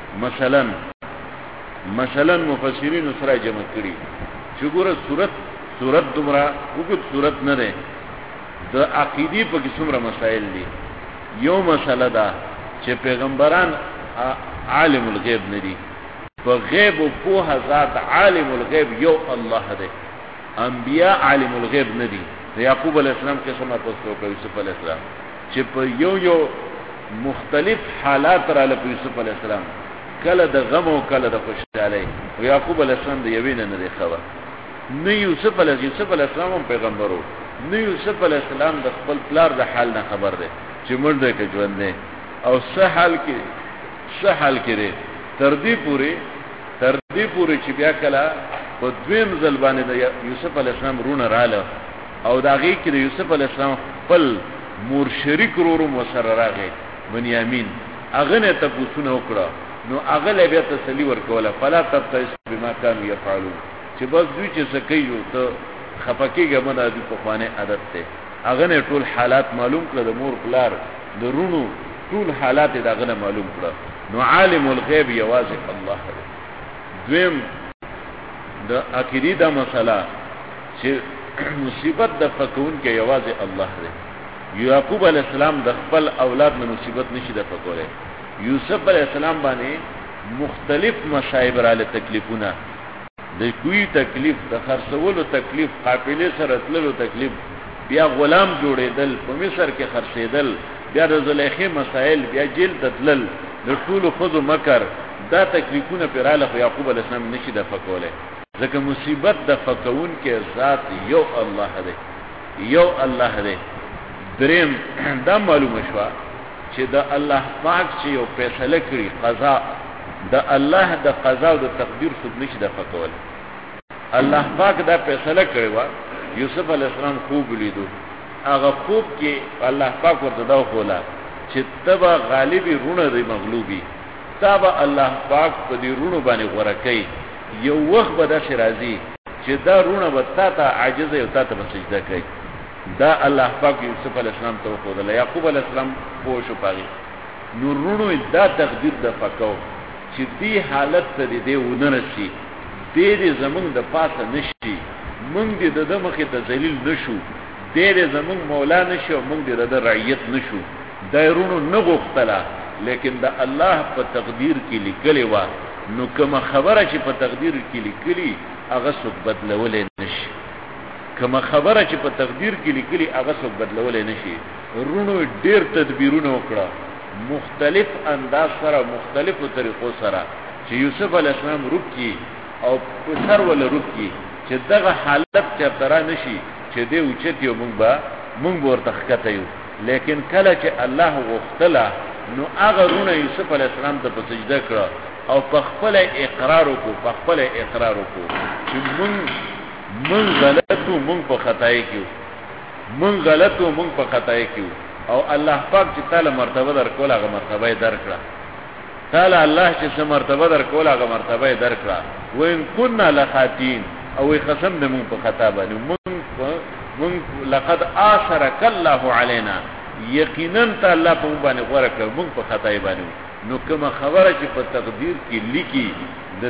مثلا مفسرین سره جمع کړي چې ګوره صورت دومره وګت صورت نه ده، د عقیدې په کې څومره مسائل دي. یو مسله ده چې پیغمبران عالم الغیب نه دي، په غیب او په ذات عالم الغیب یو الله دی. انبیاء عالم الغیب نه دي. یعقوب علیہ السلام قسمه تاسو کوي یوسف علیہ السلام چې په یو مختلف حالات را لپاره یوسف علیہ السلام کله د غم او کله د خوشحالۍ، او یعقوب علیہ السلام د یوینه نه دی خبر. نه یوسف علیہ السلام هم پیغمبرو، نه یوسف علیہ السلام د خپل پلار د حال نه خبر دی چې مړ دی که ژوند دی او څه حال کې تر دې پورې چې بیا کله په دویم ځل باندې د یوسف علیہ السلام رونه رااله او دا غي کې د یوسف علیہ السلام خپل مور شریک ورور مسره راغی بنیامین، هغه نه تاسو نه وکړه، نو هغه له بیا تسلی ورکوله فلا تبتئس بما كانوا يفعلون، چې بس دوی چې څه کوي ته خپکیږه مده د په خوانه عادت ته. هغه نه ټول حالات معلوم کړه، د مور پلار د رونو ټول حالات دغه نه معلوم کړه. نو عالم الغیب یوازې الله دی. دویم د عقیدې دا مسله چې مصیبت د فکون کې یوازې الله دی. یعقوب علیہ السلام د خپل اولاد نه مصیبت نشي د فکوله. یوسف علیہ السلام باندې مختلف مصائب را له تکلیفونه، د کوی تکلیف، د خرڅولو تکلیف، قافلې سره تللو تکلیف، بیا غلام جوړېدل، په مصر کې خرڅېدل، بیا د زلیخې مسائل، بیا جیل تدلل، د ټولو خذو مکر، دا تکلیفونه پیراله خو یعقوب علیہ السلام نشي د فکوله. ځکه مصیبت د فکون کې ذات یو الله دی، یو الله دی. دریم دا معلومه شو چې د الله پاک چې یو فیصله کړی قضا، د الله د قضا او د تقدیر څخه نشي د فکول. الله پاک دا فیصله کړی و یوسف علیہ السلام خوب لیدو، هغه خوب کې الله پاک ورته دا وکړه چې تبا غالبی رونه دی مغلوبی، تابا الله پاک په دې رونو باندې غوړه کوي. یو وخت به دا راځي چې دا رونه به تا عاجز او تا ته سجده کوي. دا الله پاک یوسف علیہ السلام ته وکړه. یعقوب علیہ السلام پوه شو پاږي. نو رونو دا تقدیر د فکاو چې دې حالت ته دې ونرسي، دې زمونږ د پاسه نشي، مونږ دې د مخې ته ذلیل نشو، دې زمونږ مولا نشو، مونږ دې د رعیت نشو. دایرونو نه غوښتله، لیکن د الله په تقدیر کې لیکلې و. نو کومه خبره چې په تقدیر کې لیکلي هغه څوک بدلولې نشي، کومه خبره چې په تقدیر کې لیکلي هغه څوک بدلولې نشي. رونو ډېر تدبیرونه وکړه، مختلف انداز سره، مختلفو طریقو سره، چې یوسف علیہ السلام روکی او په سر ول روکی چې دغه حالت چرته را نشي چې دې اوچت یو مونږ ورته ښکته یو. لیکن کله چې الله غوښتله نو هغه رونه یوسف علیہ السلام ته په سجده کړه او په خپل اقرار وکړو چې مونږ غلطو، مونږ په خطای کیو، او الله پاک چې تعالی مرتبه درکول هغه مرتبه درکړه. تعالی الله چې څه مرتبه درکول هغه مرتبه درکړه. وین كنا لخاتین، او قسم دې مونږ په خطا باندې، مونږ لقد آثرك الله علينا، یقینا تعالی په مونږ باندې غوړه کړ، مونږ په خطای باندې. نو کومه خبره چې په تقدیر کې لیکي، د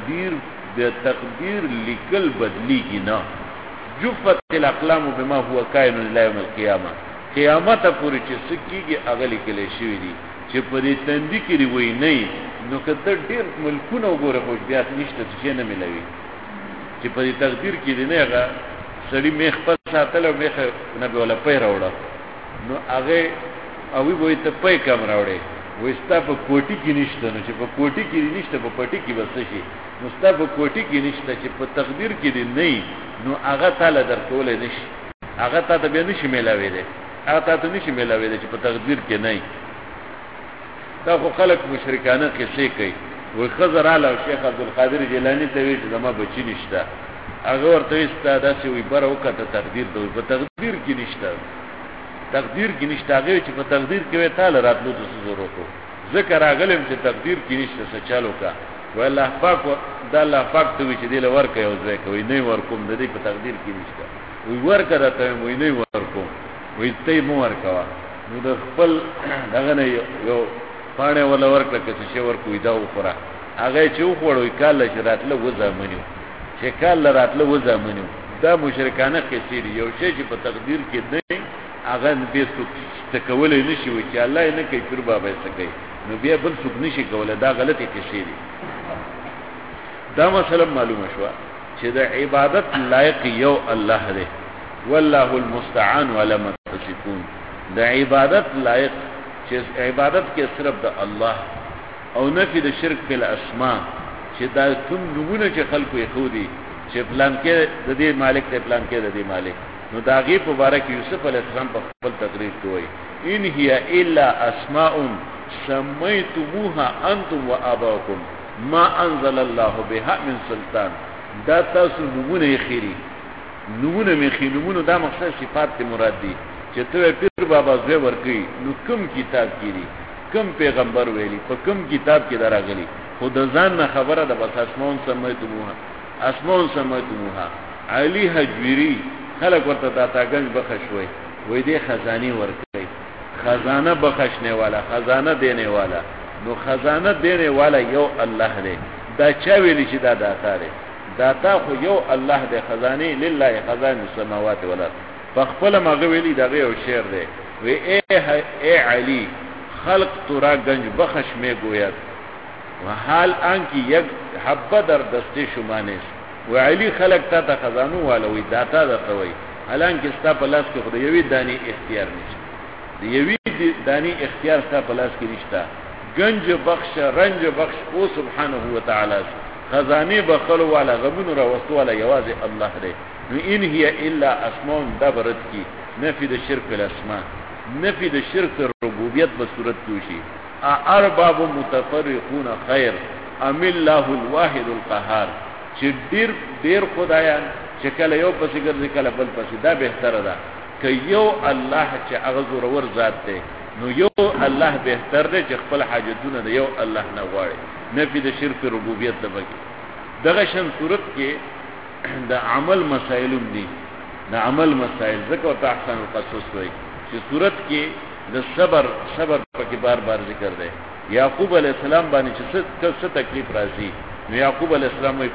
تقدیر لیکل بدلیږي نه. جفت الاقلام بما هو کائن الى يوم القيامه، قیامت پورې چې سکیږي هغه لیکل شوی دي چې په دې تندې کې وي نه. نو کته ډېر ملکونه وګوره خو بیا نشته چې نه ملوي، چې په دې تقدیر کې دی نه. هغه سړی میخ په ساتل او میخ نه به ولا پای راوړه، نو هغه او وی ته پای کم راوړي، وستا په کوټی کې نشته، نو چې په کوټی کې نشته په پټی کې بس شي. نو ستا په کوټی کې نشته چې په تقدیر کې دی نه، نو هغه تعالی درکول نشي، هغه ته به نشي ملاوي دي، هغه ته نشي ملاوي دي چې په تقدیر کې نه. دا خو خلک مشرکانه قصې کوي. وای خضر اعلی شیخ عبدالقادر جیلانی ته وی چې زما بچی نشته، هغه ورته استاده سی وي بر وکړه تقدیر دوی په تقدیر کې نشته تقدیر کې نشته هغه چې په تقدیر کې وي تعالی راتلو ته ضرورت ذکر راغلم چې تقدیر کې نشته څه چالو کا و الله پاک دا الله پاک ته چې دی له ورکه یو ځای کوي نه ورکوم د دې په تقدیر کې نشته وی ورکه راته وی نه ورکوم وی ته مو ورکوا نو د خپل دغه نه یو پانه ولا ورکه چې شي ورکوي دا وخوره هغه چې وخوړوي کاله چې راتله وځامنیو چې کاله راتله وځامنیو دا مشرکانه کیسې دی یو شی چې په تقدیر کې نه هغه به څوک تکولې نشي وي چې الله یې نه کوي پر بابا یې کوي نو بیا بل څوک نشي کولای دا غلطي کیسې دي دا مثلا معلومه شو چې د عبادت لایق یو الله دی والله المستعان ولا متصفون د عبادت لایق چې عبادت کې صرف د الله او نفي د شرک په الاسماء چې دا کوم نمونه چې خلکو یې خو دي چې پلان کې د دې مالک ته پلان کې د دې مالک نو داغي مبارک یوسف علیہ السلام په خپل تقریر کوي ان هي الا اسماء سميتموها انتم واباؤكم ما انزل الله بها من سلطان دا تاسو نمونه خيري نمونه مخي نمونه دا مقصد صفات ته مراد دي چې ته پیر بابا زوی ورګي نو کوم کتاب کیږي کوم پیغمبر ویلي په کوم کتاب کې دراغلي خود ځان نه خبره ده بس اسماء سميتموها علي حجويري خلق ورته داتاګنج بخښوي وې دې خزاني ورکړي خزانه بخښنه والا خزانه دینے والا نو خزانه دینے والا یو الله دی دا چا ویلی چې دا داتا دی داتا خو یو الله دی خزانه لله خزانه السماوات والارض فخپل مغه ویلی دا یو شعر دی وې اے علی خلق تورا گنج بخش میں گوید و حال ان کی یک حبه در دسته شمانش و علی خلق تا خزانو والا وی داتا درته وی حالانکه ستا په لاس کې خدای یوی دانی اختیار نشته دی یوی دانی اختیار ستا په لاس کې نشته گنج بخش رنج بخش او سبحانه و تعالی خزانه بخلو والا غمن را وستو والا یوازې الله دی نو ان هي الا اسماء دبرت کی نفی د شرک الاسماء نفی د شرک ربوبیت په صورت کې وشي ارباب متفرقون خیر ام الله الواحد القهار چې ډیر خدایان چې کله یو پسې ګرځي کله بل پسې دا بهتره ده که یو الله چې هغه زورور ذات دی نو یو الله بهتر دی چې خپل حاجتونه دی یو الله نه غواړي نفي د شرک ربوبیت د بګي دغه شان صورت کې د عمل مسائلوم دي د عمل مسائل ذکر او احسان القصص وایي چې صورت کې د صبر پکې بار بار ذکر دی یعقوب علیہ السلام باندې چې څه تکلیف راځي نو یعقوب علیہ السلام وی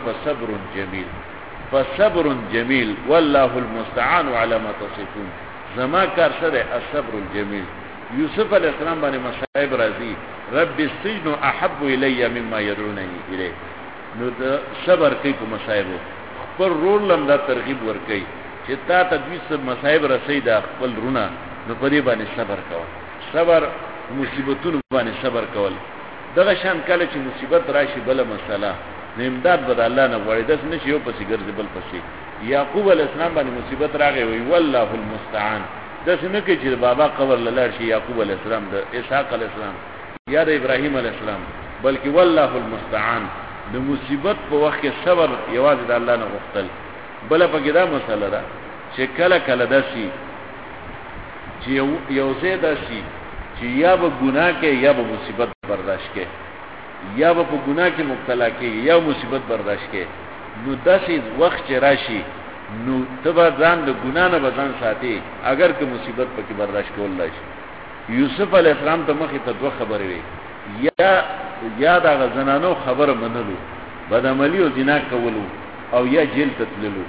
فصبر جمیل والله المستعان على ما تصفون زما کار سره الصبر الجمیل یوسف علیہ السلام باندې مصائب راځي رب السجن احب الی مما يدعونني الیه نو د صبر کوي په مصائب پر رول لم دا ترغیب ور کوي چې تا تدویس مصائب رسیدا خپل رونه نو په دې باندې صبر کوه صبر مصیبتونو باندې صبر کول دغه شان کله چې مصیبت راشي بل مسله امداد بد الله نه غوړي داس نشي یو پسې ګرځي بل پسې یعقوب علیہ السلام باندې مصیبت راغی وی والله المستعان داس نه کې چې بابا قبر لاله شي یعقوب علیہ السلام د اسحاق علیہ السلام یا د ابراهیم علیہ السلام بلکې والله المستعان د مصیبت په وخت کې صبر یوازې د الله نه غوښتل بل په کې دا مسله ده چې کله داسي چې یو څه داسي چې یا به ګناه کې یا به مصیبت برداشت کې یا به په ګناه کې مبتلا کې یا مصیبت برداشت کې نو داسې وخت چې راشي نو تبا ځان د ګناه نه بزن ساتي اگر که مصیبت پکې برداشت کول شي یوسف علی السلام ته مخې ته دوه خبرې وي یا دا زنانو خبره منلو بدعملی او زنا کولو او یا جیل تتللو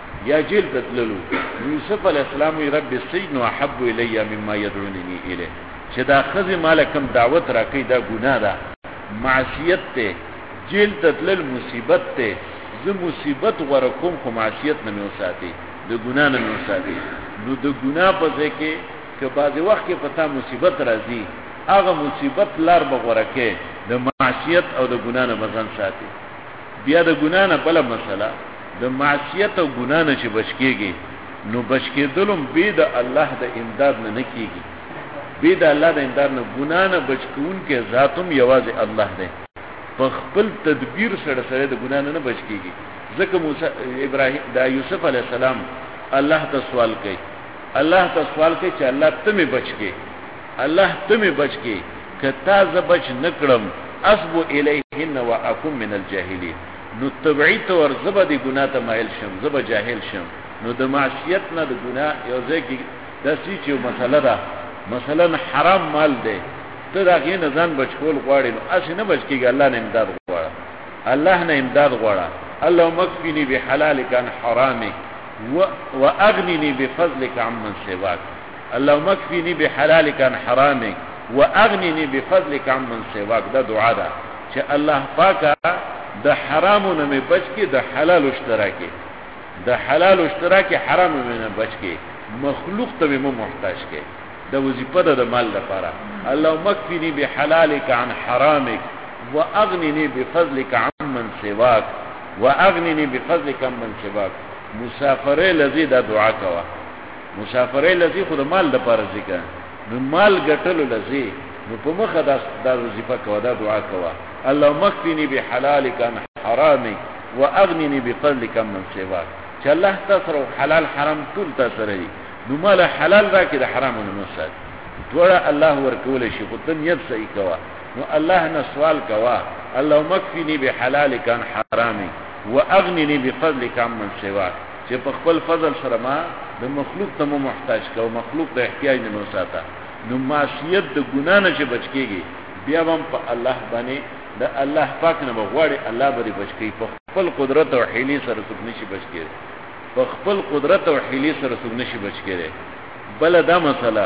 یوسف علی السلام رب السجن احب الی مما يدعونني الیه چې دا خزي مالکم دعوت راکې دا ګناه ده معصیت ته جیل تتلل مصیبت ته زه مصیبت ورکوم خو معصیت نه مې وساتي د ګناه نه مې وساتي نو د ګناه په ځای کې که بعض وخت کې پتا مصیبت راځي هغه مصیبت لار بغورکه د معصیت او د ګناه نه بزن ساتي بیا د ګناه نه بل مسله د معصیت او ګناه نه چې بچکیږي نو بچکیدلم به د الله د امداد نه کیږي به د الله د امداد نه ګناه نه بچکون کې ذاتم یوازې الله دی په خپل تدبیر سره سره د ګنا نه بچ کیږي. ځکه موسی ابراهیم دا یوسف علی السلام الله ته سوال کوي، الله ته سوال کوي چې الله ته می بچ کی، الله ته می بچ کی، کتا ز بچ نکړم اسبو الیهن واکم من الجاهلین. نو تبعی تور زبدی ګنا ته مایل شم، زب جاهل شم. نو د معصیت نه د ګنا یو ځکه د سې چې مسله ده، مثلا حرام مال ده، ته دا غي نه ځان بچ کول غواړې، نو اسی نه بچ کیږي، الله نه امداد غواړه، الله نه امداد غواړه. اللهم اكفني بحلالك عن حرامك واغنني بفضلك عمن سواك. اللهم اكفني بحلالك عن حرامك واغنني بفضلك عمن سواك. دا دعا ده چې الله پاکه د حرامونو مې بچ کی، د حلال اشتراکي، د حلال اشتراکي حرام مې نه بچ کی، مخلوق ته مې محتاج کی. دا وظیفه ده د مال لپاره. اللهم اكفني بحلالك عن حرامك واغنني بفضلك عمن سواك واغنني بفضلك عمن سواك. مسافرې لذي دا دعا کوا، مسافرې لذي خود مال لپاره ذکر، نو مال ګټلو لذي، نو په مخه دا وظیفه کوا، دا دعا کوا. اللهم اكفني بحلالك عن حرامك واغنني بفضلك عمن سواك. چې الله تاسو حلال حرام ټول تاسو لري، نو مال حلال راکې د حرامونو نه سات ټول الله ورکول شي، خو ته نیت صحیح کوا. نو الله نه سوال کوا، اللهم اكفني بحلالك عن حرامك واغنني بفضلك عمن سواك. چې په خپل فضل سره ما د مخلوق ته محتاج کو، مخلوق د احتیاج نه وساته. نو معصیت د ګنا نه چې بچ کیږي، بیا هم په الله باندې د الله پاک نه بغواړي، الله به بچ کی. په خپل قدرت او حیلې سره څوک نشي بچ کیږي، په خپل قدرت او حیلې سره څوک نشي بچ کیږي. بل دا مسله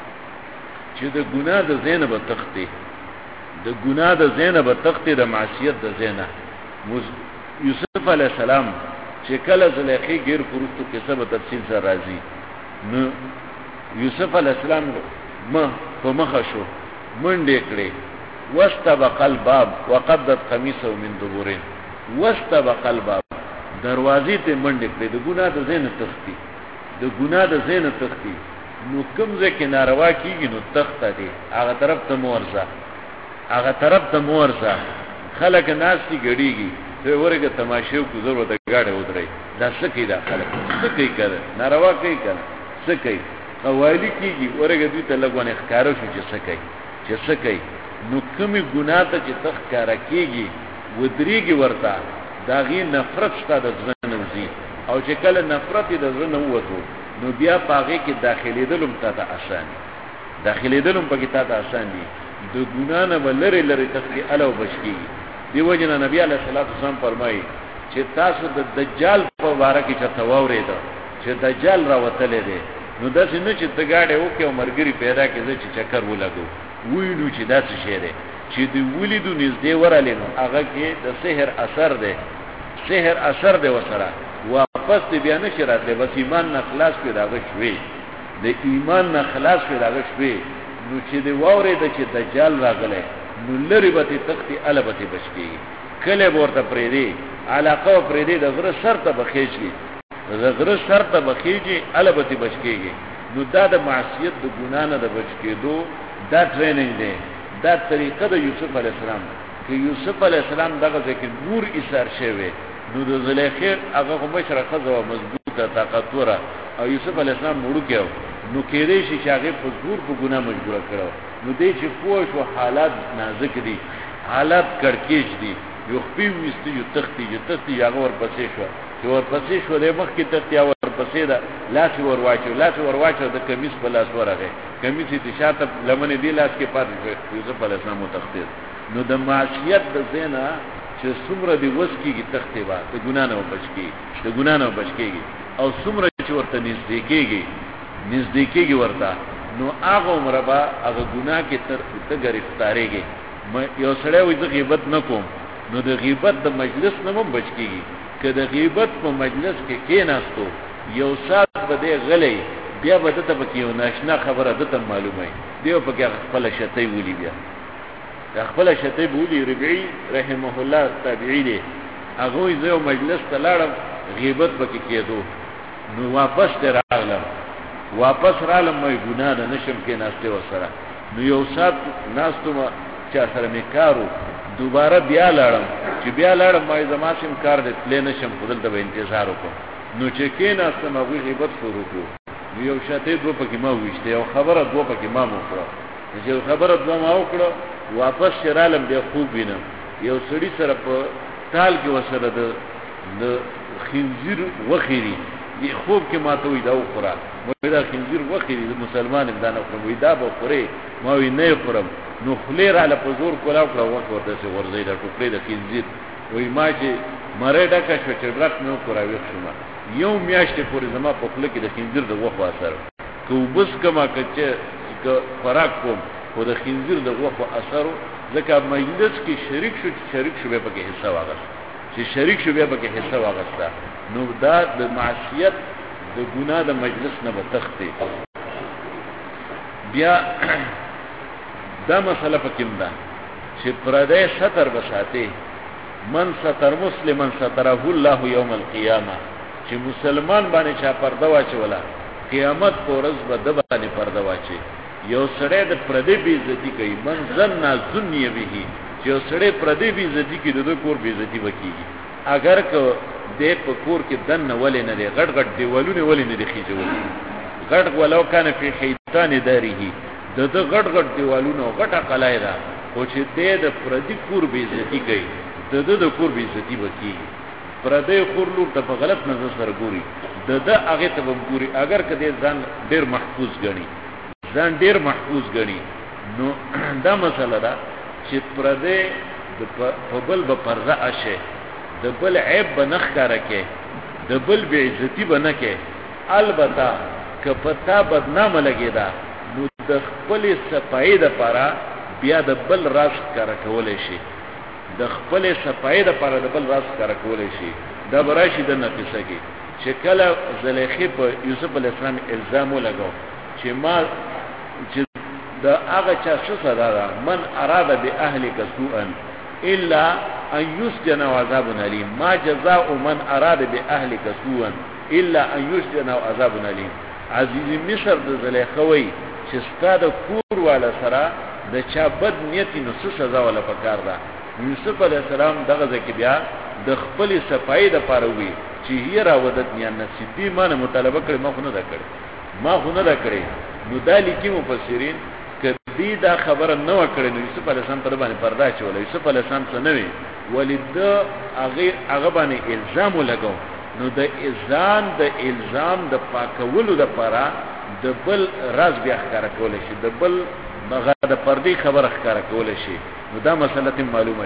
چې د ګنا د زینب تختی، د ګنا د زینب تختی، د معصیت د زینب. یوسف علی السلام چې کله زلیخی غیر پرستو کې سبا تفصیل سره راځي، نو یوسف علی السلام په مخه شو، منډې کړې، واستبق الباب وقدت قميصه من دبر. واستبق الباب، دروازې ته منډې کړې، د ګنا د زینب تختی، د ګنا د زینب تختی. نو کوم ځکه ناروا کیږي، نو تخته دی هغه طرف ته مورځه، هغه طرف ته مورځه. خلک ناس کی غړيږي، ته ورګه تماشې کو ضرورت غاړه ودرې، دا سکی دا خلک سکی کړه، ناروا کوي کړه، سکی قوالی کیږي، ورګه دې ته لګونه ښکارو شو چې سکی، چې سکی. نو کومي ګناه ته چې تخکارا کیږي ودرېږي ورته، دا غي نفرت شته د ځنه وزي، او چې کله نفرت د ځنه وته، نو بیا پاغه کې داخلي دلم ته آسان، داخلي دلم پکې ته آسان دي. د ګنا نه ولری لری تختی الو بچکی. دیو جن نبی علیہ الصلوۃ والسلام فرمایي چې تاسو د دجال په اړه کې چې تواورید چې دجال راوتلې دي، نو داسې نه چې تګاړې وکي او مرګري پیدا کړي چې چکر ولګو، وینو چې داسې شی دی چې دی ولیدو نږدې ورالې، نو هغه کې د سحر اثر دی، سحر اثر دی وسره، واپس بیا نشي راتلی، بس ایمان نه خلاص کړي راغ شوي، د ایمان نه خلاص کړي راغ شوي. نو چې دی واورید چې دجال راغلی، نو لری به تختی البته بچکی، کله ورته پرې دی علاقه پرې دی، د غره سر ته بخیږي، د غره سر ته بخیږي، البته بچکیږي. نو دا د معصیت د ګنا نه د بچکیدو دا ټریننګ دی، دا طریقه د یوسف علی السلام. چې یوسف علی السلام دغه ځکه نور ایثار شوی، نو د زلیخا هغه مشره خزه مضبوطه طاقتوره، او یوسف علی السلام مړو کېو، نو کېدې شي چې هغه په زور په ګناه مجبور کړو. نو دې چې پوه شو حالات نازک دي، حالات کړکېچ دي، یو خپل وستي یو تختی، یو تختی هغه ورپسې شو، چې ورپسې شو د مخ کې تختی او ورپسې دا لاس ورواچو د کمیس په لاس ورغه، کمیس دې شاته لمنې دی لاس کې پاتې شو، یوسف علی السلام تختی. نو د معصیت د زینا چې څومره دی وس کېږي تختی با د ګنا نه بچکی، د ګنا نه بچکیږي، او څومره چې ورته نږدې کېږي ورته، نو هغه عمر با هغه ګناه کې ته گرفتاریږي. یو سړی وي د غیبت نه کوم، نو د غیبت د مجلس نه هم بچ کیږي. که د غیبت په مجلس کې کېناستو یو سات به دی غلی، بیا به دته پکې یو ناشنا خبره دته معلومه دی، پکې خپل شتی ولي، بیا خپل شتی بولی. ربيعي رحمه الله تابعی دی، هغه یو مجلس ته لاړم، غیبت پکې کېدو، نو واپس رالم، مې ګناه نه نشم کې ناشته وسره. نو یو سات ناستو ما چا سره میکارو، دوباره بیا لاړم چې بیا لاړم ما زما سیم کار دې تلې نشم خپل د انتظار وکم نو چې کینا سم غوي غیبت شروع کو یو شاته دو پکې ما وښته او خبره دو پکې ما وکړه چې خبره دو ما وکړه واپس شرالم بیا خوب وینم یو سړی سره په تال کې وسره د خنزیر وخيري دی خوب کې ماته وې دا وخوره مې دا خنزیر وخيري د مسلمان اندانه کوم دا به خوري ما وې نه خورم نو خلیر علی پزور کولا کړه وخت ورته سي ورځي دا ټوکړي د خنزیر وې ما چې مړې ډکه شو چې ډک نو کوراوي شوم یو میاشتې پورې زما په خله کې د خنزیر د غوخه اثر کو بس کما کچه خوراک کوم خو د خنزیر د غوخه اثر ځکه مجلس کې شریک شو به پکې حصہ واغست چې شریک شو به پکې حصہ واغستا نو دا د معصیت د ګناه د مجلس نه بتخته بیا دا مسله پکې ده چې پردې ستر بساته من ستر مسلمان ستره الله یوم القیامه چې مسلمان باندې چا پرده واچولا قیامت پورز به د باندې پرده واچي یو سړی د پردې بی عزتی کوي من ظن ظنی به چې یو سړی پردې بی عزتی کوي د کور بی عزتی وکيږي اگر که د په کور کې دن ولې نه دی غټ دیوالونه ولې نه دی خېجول غټ ولو کان فی حیطان داره د غټ دیوالونه غټه قلای ده او چې د پردې کور بی عزتی کوي د کور بی عزتی وکيږي پردې خور لور ته په غلط نظر سره ګوري د هغه ته ګوري اگر کدی ځان ډیر محفوظ غني نو دا مسله ده چې پردې په بل به پرده اشه د بل عیب بنخ کارکه د بل بی عزتی بنکه البته که پتا بدنامه لګیدا نو د خپل صفای د پاره بیا د بل راز کار کولای شي د خپل صفای د پاره د بل راز کار کولای شي دا براشي د نقصه کې چې کله زلیخی په یوسف علی السلام الزام لګاو چې ما چې دا هغه چا څه صدا ده من اراد باهلک سوءا الا ان يسجن وعذاب اليم ما جزاء من اراد باهلك سوءا الا ان يسجن وعذاب اليم عزیز مصر د زلیخوی چې ستاده کور والا سره د چا بد نیت نو څه سزا ولا پکار ده یوسف علی السلام دغه ځکه بیا د خپل صفای د پاره وی چې هي راودت نه نصیبی مانه مطالبه کړي ما خو نه کړی نو دالی کې مفسرین کدی دا خبره نه وکړي نو یوسف علی السلام پر باندې پردا چول یوسف علی السلام څه نه وی ولید هغه باندې الزام لګاو نو د الزام د پاکولو د پاره د بل راز بیا ښکارا کول شي د بل بغا د پردي خبره ښکارا کول شي نو دا مسله ته معلومه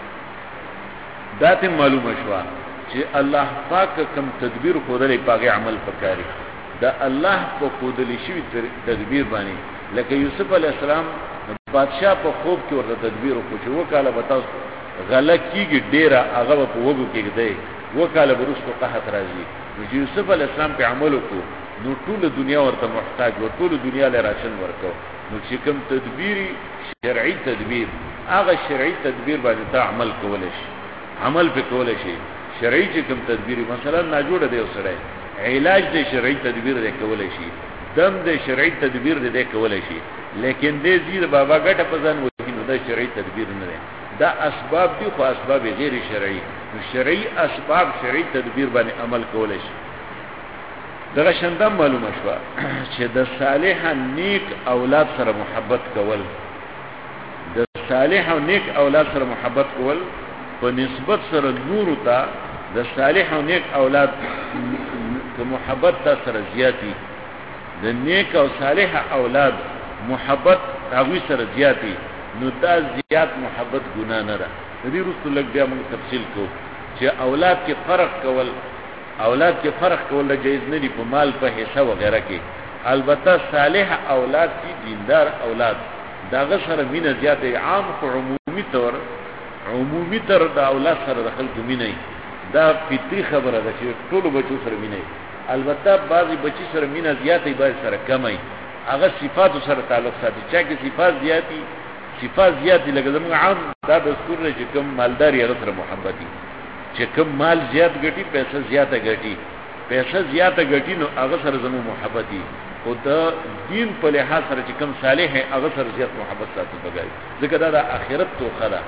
شو چې الله پاک کوم تدبیر خودلې پاګه عمل وکړي دا الله په خودلې شي تدبیر باندې لکه یوسف علی السلام بادشاہ په خوب کې ورته تدبیر وکړ چې وکاله بتاو غلط کیږي ډیره هغه په وګو کې دی وکاله برستو قحط راځي نو یوسف علی السلام په عمل وکړو نو ټول دنیا ورته محتاج و ټول دنیا له راشن ورکو نو چې کوم تدبیری شرعي تدبیر هغه شرعي تدبیر باندې ته عمل په کولای شي شرعي چې کوم تدبیری مثلا نه جوړه دی وسره علاج د شرعي تدبیر دی کولای شي دم د شرعي تدبیر دی کولای شي لیکن دې زیر بابا ګټه پزان وکړي نو د شرعي تدبیر نه دی دا اسباب دي خو اسباب غیر شرعي نو شرعي اسباب شرعي تدبیر باندې عمل کولای شي دغه شنده معلومه شو چې د صالح نیک اولاد سره محبت کول د صالح او نیک اولاد سره محبت کول په نسبت سره نور ته د صالح او نیک اولاد که محبت سره زیاتی د نیک او صالح اولاد محبت هغه سره زیاتی نو دا زیات محبت ګناه نه ده د دې رسول الله بیا موږ تفصیل کو چې اولاد کې فرق کول جایز نه دي په مال په حصہ وغیرہ کې البته صالح اولاد دي دیندار اولاد داغه سره مینه زیاته عام او عمومي تر د اولاد سره دخل کې مینه دا فطری خبره ده چې ټول بچو سره مینه البته بعضی بچی سره مینه زیاته بعضی سره کمه هغه صفات سره تعلق ساتي چې صفات زیات لکه زموږ عام دا دستور دی چې کوم مالدار یې سره محبت دي چې کوم مال زیات ګټي پیسې زیاته ګټي نو هغه سره زموږ محبت دي او د دین په لحاظ سره چې کوم صالح هغه سره زیات محبت ساتي بګای ځکه دا د آخرت توخه ده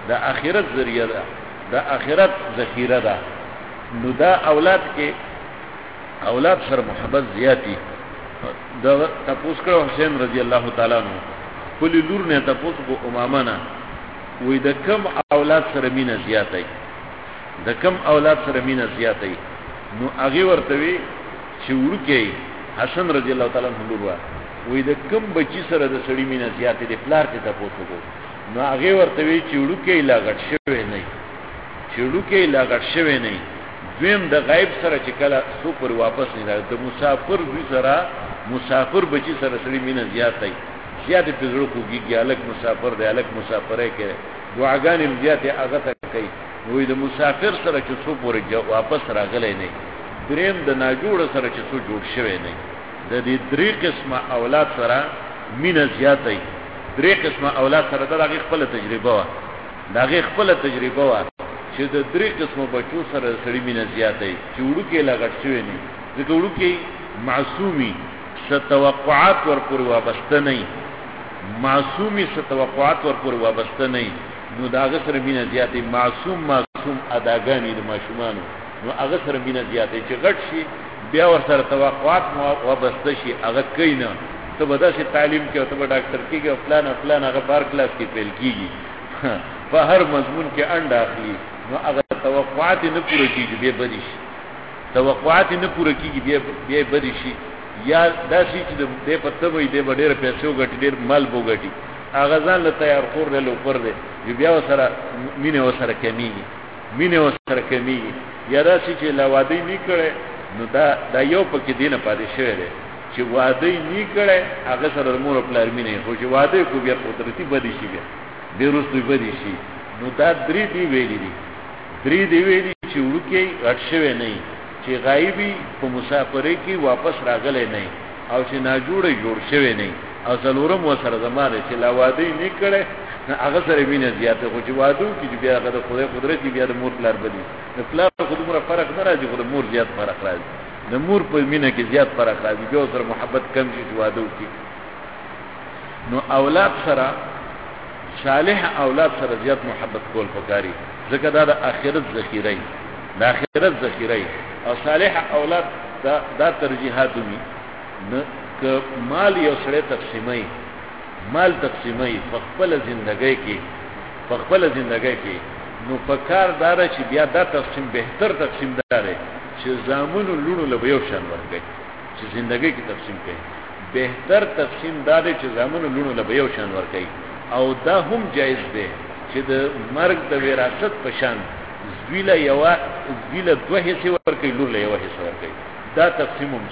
د اخرت ذریعہ ده د اخرت ذخیره ده نو دا اولاد کې اولاد سره محبت زیاتی دا تاسو کړه حسین رضی الله تعالی عنہ خپل لور نه تاسو کو امامه نه وې د کم اولاد سره مینه زیاتای د کم اولاد سره مینه زیاتای نو هغه ورته وی چې ورکه حسن رضی الله تعالی عنہ لور وې د کم بچی سره د سړی مینه زیاتې د پلار ته تاسو کو نو هغه ورته وی چې ورکه لا غټ شوی نه چې ورکه لا غټ شوی نه دویم د غیب سره چې کله سو پر واپس نه راځي د مسافر دوی سره مسافر بچی سره سړی مینه زیاتای زیاته په زړه کوږي الک مسافر دی الک مسافرې کې دعاګانې زیاته هغه ته کوي وې د مسافر سره چې سو پر واپس راغلی نه دریم د ناجوړ سره چې سو جوړ شوی نه د دې درې قسمه اولاد سره مینه زیاتای درې قسمه اولاد سره دغه خپل تجربه و دغه خپل تجربه و چې د درې قسمه بچو سره سړی مینه زیاتای چې وړوکې لا غټ شوی نه ځکه وړوکې معصومي ستوقعات ورپورې وابسته نه معصومي ستوقعات ورپورې وابسته نه نو داغه سره مینه زیاتې معصوم اداګانی د ماشومانو نو هغه سره مینه زیاتې چې غټ شي بیا ور سره توقعات وابسته شي هغه کینه ته به داسې تعلیم کې او ته به ډاکټر کېږي او فلان هغه بار کلاس کې فیل کېږي په هر مضمون کې انډه اخلي نو هغه توقعات نه پوره کېږي بیا بدی شي توقعات نه پوره کېږي بیا بدی شي یا داسې چې د پته وي د ډېر پیسې وګټي ډېر مال وګټي هغه ځان له تیار خور له اوپر دی بیا سره مینه وسره کمیږي یا داسې چې لا واده نه کړي نو دا یو پکې دینه پاتې شوی دی چې واده نه کړي هغه سره مور خپل مینه خو چې واده کو بیا قدرتي بدی شي بیا بیرستوی بدی شي نو دا درې دی ویلي چې ورکه غټ شوی نه چې غایبی په مسافرې کې واپس راغلی نه او چې ناجوړه جوړ شوی نه او څلورم وسره زماره چې لا واده نه کړي هغه سره مینه زیاته خو چې واده کې بیا هغه د خدای قدرت بیا د مور پلار بدی د پلار خو دومره فرق نه راځي خو د مور زیات فرق راځي د مور په مینه کې زیات فرق راځي بیا سره محبت کم شي واده کې نو اولاد سره صالح اولاد سره زیات محبت کول پکاري ځکه دا د آخرت ذخیره او صالح اولاد دا ترجیحات دي نه ک مال یو سره تقسیمای په خپل ژوندۍ کې نو پکار دار چې بیا دا تقسیم بهتر تقسیم دار چې زامنو لونو له یو شان ورکړي چې ژوندۍ کې تقسیم کوي بهتر تقسیم دار چې زامنو لونو له یو شان ورکړي او دا هم جایز دی چې د مرګ د وراثت په شان زویله دوه حصے ورکړي لور له یو حصہ ورکړي دا تقسیم هم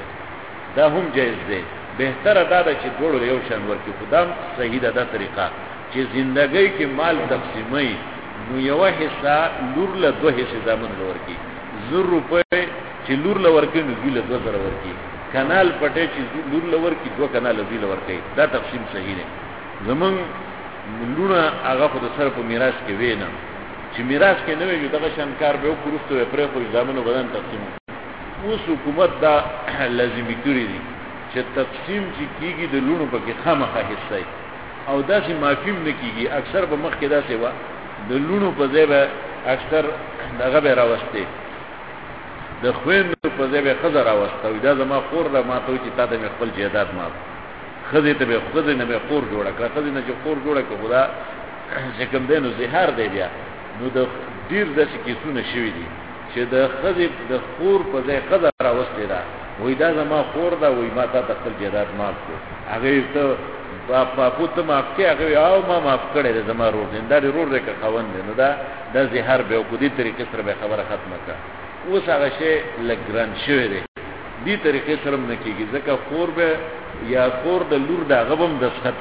جایز دی بهتره دا ده چې ټول یو شان ورکړي خدام صحیح ده دا طریقه چې ژوندۍ کې مال تقسیمي نو یو حصہ لور له دوه حصے زامن ورکړي 100 روپے چې لور له ورکړي نو زویله 2000 ورکړي کانال پټه چې لور له ورکړي 2 کانال زویله ورکړي دا تقسیم صحیح دی زمون لونه هغه خو د سر په میراث کې وینم چې میراث کې نه وي دغه شانکار به وکړسته پرې خو زامنو بدن تقسیم اوس حکومت دا لازمي کړی دي چې تقسیم چې کیږي د لونو په کې خامخا حصہ او داسې معفیم نه کیږي اکثر به مخ کې داسې وا د لونو په ځای به اکثر دغه به راوسته د خويندو په ځای به خزر راوسته دا زما خور ده ما ته چې تا ته خپل جیداد ما خزه ته به خزه نه به خور جوړه کړه خزه نه چې خور جوړه کړه خدا چې کوم دینو زهار دی بیا نو د ډیر داسې کیسونه شوي دي چې د خزه د خور په ځای خزر راوسته ده وای دا زما خور ده وای ما ته خپل جیداد ما کو هغه ته په پوت ما کې هغه او ما معاف کړی زما رور زنده رور دې خوند نو دا د زهر به کو دي طریقې سره به خبره ختمه کړه اوس هغه شی لګران شوی دی دې طریقې سره نه کیږي ځکه خور به یا خور د لور دا غبم دسخط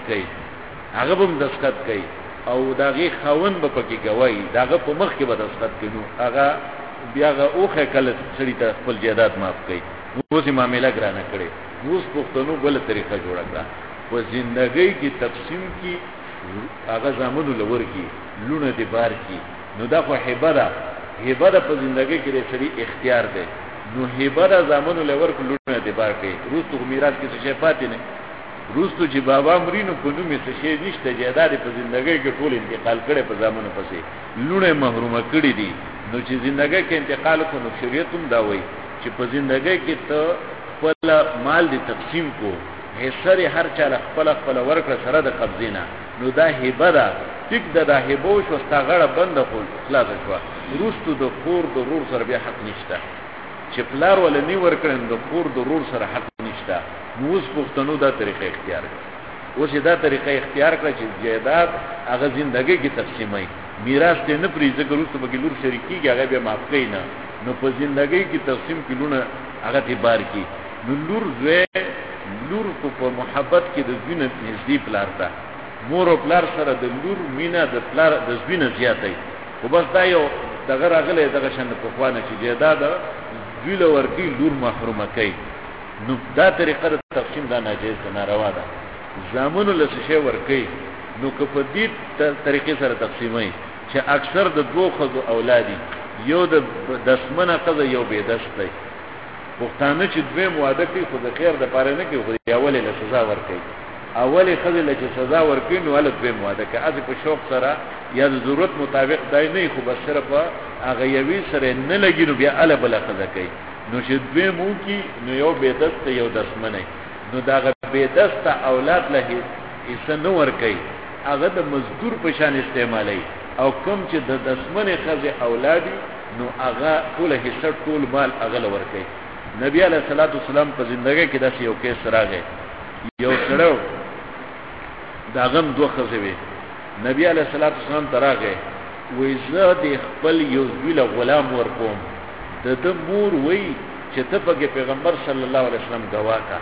کوي او داغه خوند به پکې کوي داغه په مخ کې به دسخط کینو هغه بیاغه اوخه کله سړی ته خپل جیدات معاف کوي اوس معاملې ګرانه کړي اوس پښتنو بل طریقه جوړه کړه په ژوندۍ کې تقسیم کی هغه زامنو لور کی لونه دی بار کی نو دا خو هبه ده په ژوندۍ کې لري اختیار ده نو هبه ده زامنو لور کو لونه دی بار کی روز تو میراث کې څه پاتې نه روستو چې بابا مرینو په نومې څه شی نشته جیداد په ژوندۍ کې ټول انتقال کړي په زمانو پسې لونه محرومه کړي دي نو چې ژوندۍ کې انتقال کو نو شریعت هم دا وایي چې په ژوندۍ کې ته خپل مال دي تقسیم کو حصہ هر چا خپل ورکړه سره د قبضینا نو دا هبه ده ټیک ده دا هبه شو ستغړه بند خو خلاص شو روستو د خور د رور سره بیا حق نشته چې پلار ولا نی ورکړن د خور د رور سره حق نشته موږ پښتنو دا طریقه اختیار کړ اوس دا طریقه اختیار کړ چې جیداد هغه ژوندۍ کې تقسیمای میراث ته نه پریزه ګروستو به لور شریکیږي هغه به معاف کینا نو په ژوندۍ کې تقسیم کلونه هغه ته بار کی نو لور په محبت کې د زوینه نږدې پلار ده مور او پلار سره د لور مینا د پلار د زوینه زیاتې خو بس دا یو دغه راغله دغه شند په خوانه چې جیداد ویل ورکی لور محرومه کوي نو دا طریقه د تقسیم دا ناجیز ناروا ده زامنو لسی شی ورکی نو که په دې طریقې سره تقسیمای چې اکثر د دوه خزو اولادي یو د دسمنه قضا یو به دسته پښتانه چې دوی مواده کوي خو د خیر د پاره نه کوي خو اوله له سزا ورکوي اوله خزه له سزا ورکوي نو ول دوی مواده کوي از په شوق سره یا د ضرورت مطابق دای نه خو بس صرف هغه یوي سره نه لګي نو بیا ال بل خزه کوي نو چې دوی مو کی نو یو به دسته یو دسمنه نو دا به دسته اولاد له هیڅ نه ورکوي هغه د مزدور په شان استعمالي او کوم چې د دسمنه خزه اولادي نو هغه ټول حصہ ټول مال هغه لور کوي نبی علیہ الصلوۃ والسلام په زندګۍ کې داسې یو کیس راغی یو سره دا غم دوه خزه وي نبی علیہ الصلوۃ والسلام تراغه وې زه د خپل یو ویل غلام ورکوم د مور وې چې ته په پیغمبر صلی الله علیه وسلم گواکا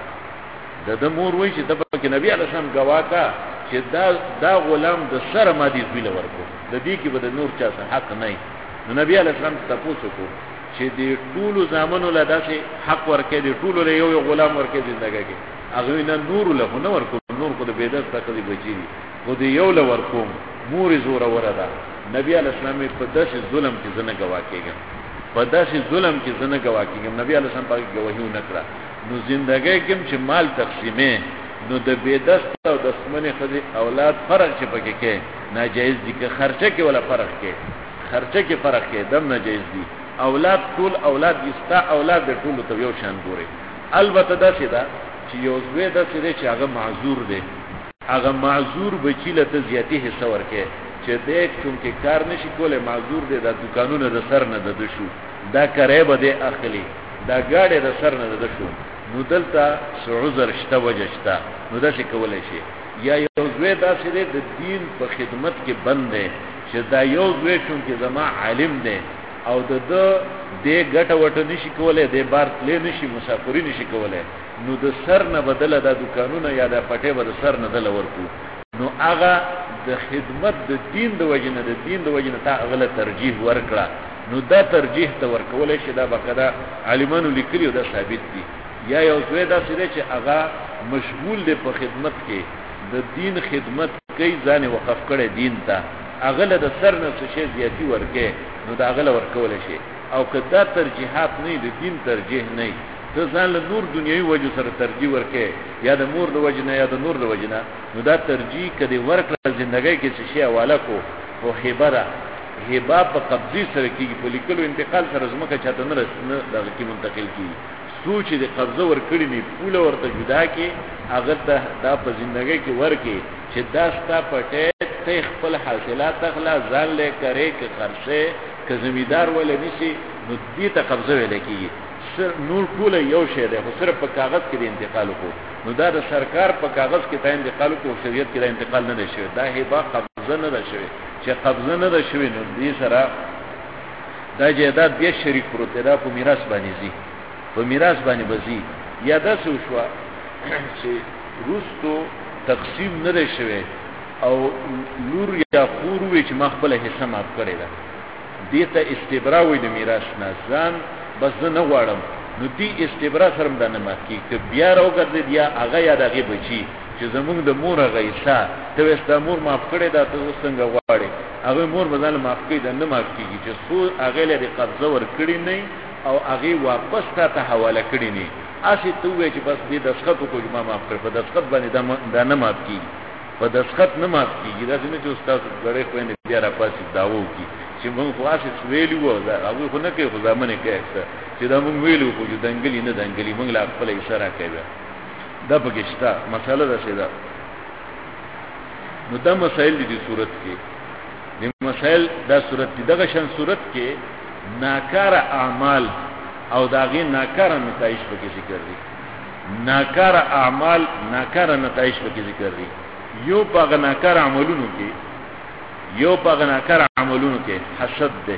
د مور وې چې ته په نبی علیہ السلام گواکا چې دا غلام د سره ما دي ویل ورکو د دې کې به د نور چا حق نه نو نبی علیہ السلام تاسو کو چې د ټول زامنو له داسې حق ورکې د ټول له یو غلام ورکې زندګۍ کې هغه نه نور له نه ورکو نور کو د بدعت تقدی بچی خو د یو له ورکو مور زور وردا نبی علیہ السلام په داسې ظلم کې زنه گوا کېږي په داسې ظلم کې زنه گوا کېږي نبی علیہ السلام په گواهی نکړه نو زندګۍ کې چې مال تقسیمه نو د بدعت او د اسمنه خدي اولاد فرق چې پکې کې ناجایز دي که خرچه کې ولا فرق کې خرچه کې فرق کې دم ناجایز دي اولاد ټول اولاد یستا اولاد د ټول ته یو شان ګوري البته دا څه ده چې یو زوی د څه چې هغه معذور دی هغه معذور بچی له زیاتی حصہ ورکه چې دې کوم کې کار نشي کوله معذور دی د دکانونو د سر نه د شو دا کرے به د اخلي دا گاډي د سر نه د شو نو دلته عذر شته وجه شته نو دا څه کولای شي یا یو زوی دا څه د دین په خدمت کې بند دی چې دا یو زوی شون کې زما عالم دی او د دې ګټه وټه نشي کولای د بار تلې نشي مسافری نشي کولای نو د سر نه بدله د دکانونو یا د پټې به د سر نه دل ورکو نو هغه د خدمت د دین د وجنه تا غله ترجیح ورکړه نو دا ترجیح ته ورکولای شي دا بقدا عالمانو لیکلی دا ثابت دي یا یو زوی دا سره چې هغه مشغول دی په خدمت کې د دین خدمت کوي ځان وقف کړي دین ته اغله د سر نه څه شي زیاتی ورکه نو دا اغله ورکول شي او کدا ترجیحات نه د دین ترجیح نه ته ځان له نور دنیوي وجو سره ترجیح ورکه یا د مور د وجنه یا د نور د وجنه نو دا ترجیح کدي ورکړه ژوندۍ کې څه شي حواله کو او هبره هبه په قبضه سره کیږي په لیکلو انتقال سره زمکه چاته نه دغه کې منتقل کیږي سوچ دې قبضه ورکړي نه پوله ورته جدا کې هغه دا په ژوندۍ کې ورکه چې داستا پټه ته خپل حاصلات تخلا ځان له کرے کې خرڅه که زمیدار ولې نشي نو دې ته قبضه ویل کیږي سر نور ټول یو شی دی خو صرف په کاغذ کې انتقال کو نو دا د سرکار په کاغذ کې ته انتقال کو شریعت کې انتقال نه شي دا هبه قبضه نه شي چې قبضه نه شي نو دې سره دا جیداد بیا شریک پروت دا په میراث باندې زی په میراث باندې بزی یا دا څه شو چې روستو تقسیم نه شوی او لور یا خور وی چې مخبل حصہ ماف کړی دا دته استبراء وي د میراث نه ځان بس نه غواړم نو دی استبراء سره مدانه مات کی ک بیا راوګرځي یا هغه یا دغه بچی چې زمونږ د مور غیسا ته وست مور ماف کړی دا ته څنګه غواړي هغه مور بدل ماف کړي دا نه ماف کیږي چې سو هغه لري قبضه ور کړی نه او هغه واپس ته حواله کړی نه اسی ته وې چې بس دې دسخط کو ما معاف کړ په دسخط باندې دا نه مات کی په دسخط نه مات کیږي دا څنګه چې استاد غړې خويندې بیا را پاسې داوو کی چې موږ خاصه ویلو و دا هغه خو نه کوي خو ځمنه کوي چې دا موږ ویلو خو دنګلی نه دنګلی موږ لا خپل اشاره کوي دا بګشتا مساله ده سیدا نو دا مسائل دي صورت کې د مسائل دا صورت دي دغه شان صورت کې ناکاره اعمال او داغه ناکاره نتایج په ذکر دي ناکاره اعمال ناکاره نتایج په ذکر دي یو په ناکاره عملونو کې حسد ده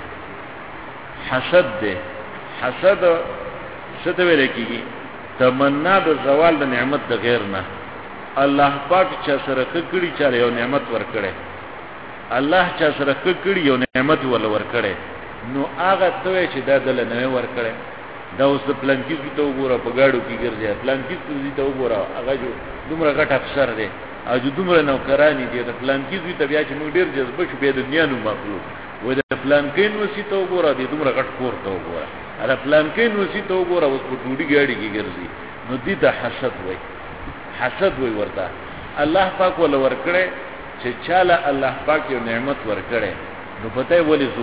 حسد څه ته ویل کیږي تمنا د زوال د نعمت د غیر نه الله پاک چا سره کړي چا یو نعمت ورکړي الله چا سره کړي یو نعمت ورکړي نو هغه ته چې دا دل نه ورکړي دا اوس پلان کې ته وګوره په گاډو کې ګرځي پلان کې ته وګوره هغه جو دومره غټ افسر دی او جو دومره نوکرانی دي د پلان کې ته بیا چې موږ ډیر جذبه شو به دنیا نو مخلوق و د پلان کې نو سي ته وګوره دي دومره غټ کور ته وګوره اره پلان کې نو سي ته وګوره اوس په ټوډي گاډي کې ګرځي نو دې ته حسد وای ورته الله پاک ول ورکړي چې چاله الله پاک یو نعمت ورکړي نو پته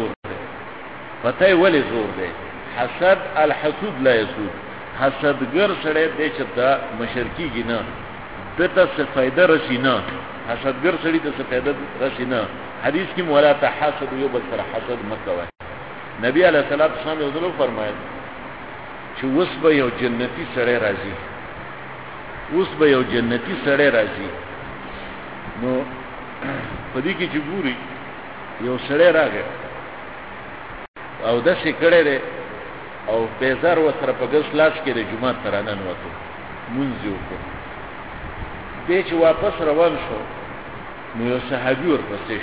ولی زور دی حسد الحسود لا يسود حسدګر سره دې چې دا مشرکی نه دته څه فائدہ رسینا حسدګر سره دې څه فائدہ رسینا حدیث کې مولا تحاسد یو بل سره حسد مکوه نبی علیہ الصلوۃ والسلام یو ځل فرمایل چې وسبه یو جنتی سره راځي نو پدې کې چې ګوري یو سره راغی او د څه کړه ده او بیزار و سره په ګس لاس کې د جمعه ترانه نوته مونږ یو کو دې چې واپس روان شو نو یو صحابي ورپسې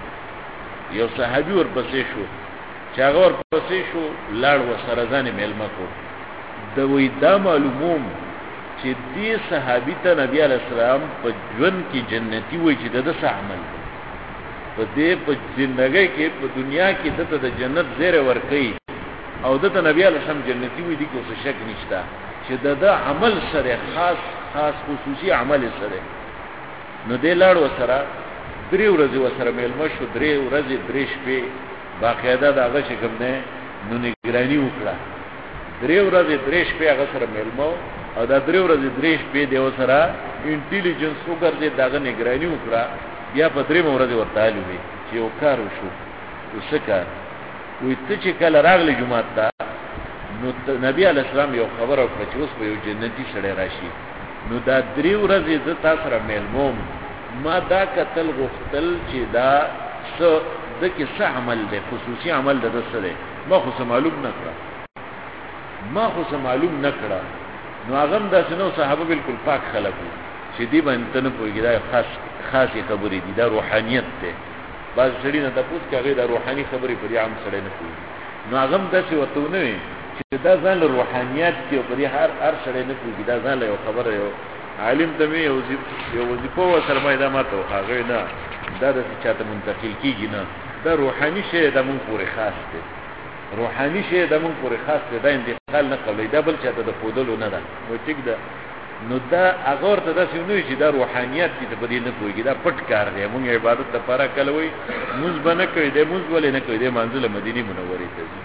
شو چې هغه ورپسې شو لاړ و سره ځان ملما کو د وې دا معلوموم چې دې صحابي ته نبی علی السلام په ژوند کې جنتی وای چې د څه عمل په دې په ژوندۍ کې په دنیا کې د جنت زیره ورکړي او د نبی علی السلام جنتی وي دي کو څه شک نشته چې د عمل سره خاص خصوصي عمل سره نو دې لاړ وسره درې ورځې وسره مېلمه شو 3 ورځې 3 شپې باقاعده دغه شکم نه نو نگرانی وکړه 3 ورځې 3 شپې هغه سره مېلمه او دا 3 ورځې 3 شپې دی وسره انټيليجنس وګرځي دغه نگرانی وکړه بیا په 3 ورځې ورته علي چې یو کار وشو وسکه وي ته چې کله راغلی جمعه ته نو نبی علی السلام یو خبر او چې اوس په یو جنتی سره راشي نو دا 3 ورځې د تاسو سره مېلموم ما دا قتل غفتل چې دا څه د کې څه عمل دی خصوصي عمل د سره ما خو معلوم نه کړه نو هغه د شنو صحابه بالکل پاک خلکو چې دی باندې نه پوهیږي دا خاصه خبرې دي دا روحانيت ده بعض سړي نه تاسو کې هغه د روحاني خبرې پر عام سره نه کوي نو هغه د څه وته نه چې دا ځان له روحانيت کې پر هر سره نه کوي دا ځان له خبره یو عالم ته یو وظیفه و سره ما دا ماته هغه نه دا د چاته منتقل کیږي نه دا روحاني شی د مون پورې خاص دی دا انتقال نه کوي دا بل چاته د خودلو نه ده نو ټیک ده نو دا اگر ته داسې نه شي دا روحانيت دې په دې نه پويږي دا پټ کار دی مونږ عبادت لپاره کولوي مونږ باندې کوي دې مونږ ولې نه کوي دې منزل مدینه منورې ته ځي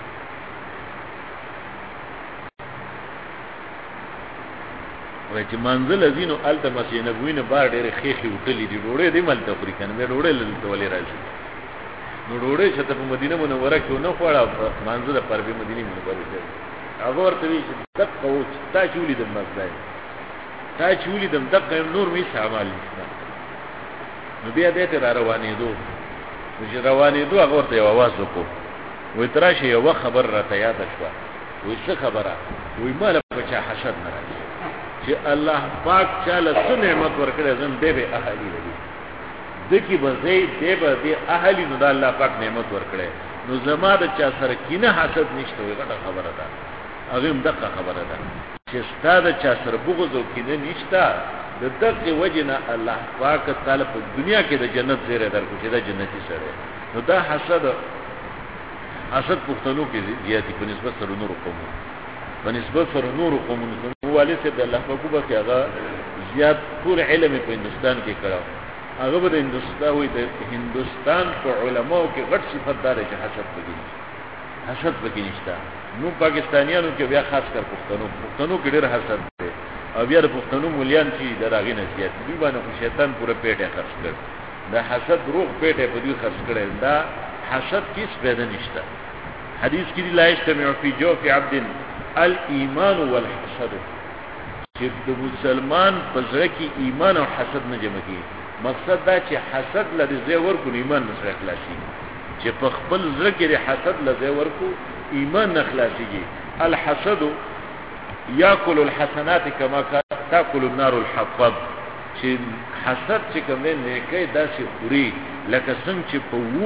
وای چې منزل ازینو الته مسجد نبوی نه بار ډېر خېخي وکړي دي ډوړې دې ملته افریقا نه ډوړې لته ولې راځي نو ډوړې چې په مدینه منوره کې نه خوړه منزل پر به مدینه منوره ته هغه ورته وی چې دغه او تا چولې د مزای تا چولې د دغه نور می سامان نشته نو بیا دې ته روانې دو هغه ورته आवाज وکړو وې تراشه یو خبر راته یاد شوه وې څه خبره وې مال په چا حسد نه راځي چې الله پاک چاله څه نعمت ورکړي زم دې به اهالي لري دکی بزې دې به دې اهالي نو الله پاک نعمت ورکړي نو زما د چا سره کینه حسد نشته وي غټه خبره ده هغه هم دغه خبره ده چې ستاسو چا سره بغض او کینه نشته د دغه وجنه الله پاک تعالی په دنیا کې د جنت زیره درکو چې د جنتی سره نو دا حسد پښتنو کې زیاتی په نسبت سره نور قوم په نسبت سره نور قومونو ته والد صاحب د الله په کوبه کې هغه زیات ټول علم په هندستان کې کړو هغه به د هندستان په علماو کې غټ صفت دار چې حسد پکې نشته نو پاکستانیانو کې بیا خاص کر پښتنو کې ډېر حسد دی او بیا د پښتنو مليان چې دراغې نه زیات دی باندې خو شیطان پوره پیټه خرڅ کړ دا حسد روغ پیټه په دې خرڅ کړي دا حسد کیس پیدا نشته حدیث کې لا یجتمع فی جوف عبد الایمان والحسد چې د مسلمان په زړه کې ایمان او حسد نه جمع کیږي مقصد دا چې حسد لدی زی ورکو ایمان نشي خلاصي چې په خپل زړه کې حسد لدی ورکو ایمان نه خلاصيږي الحسد یاکل الحسنات کما تاکل النار الحطب چې حسد چې کوم نه کوي داسې خوري لکه څنګه چې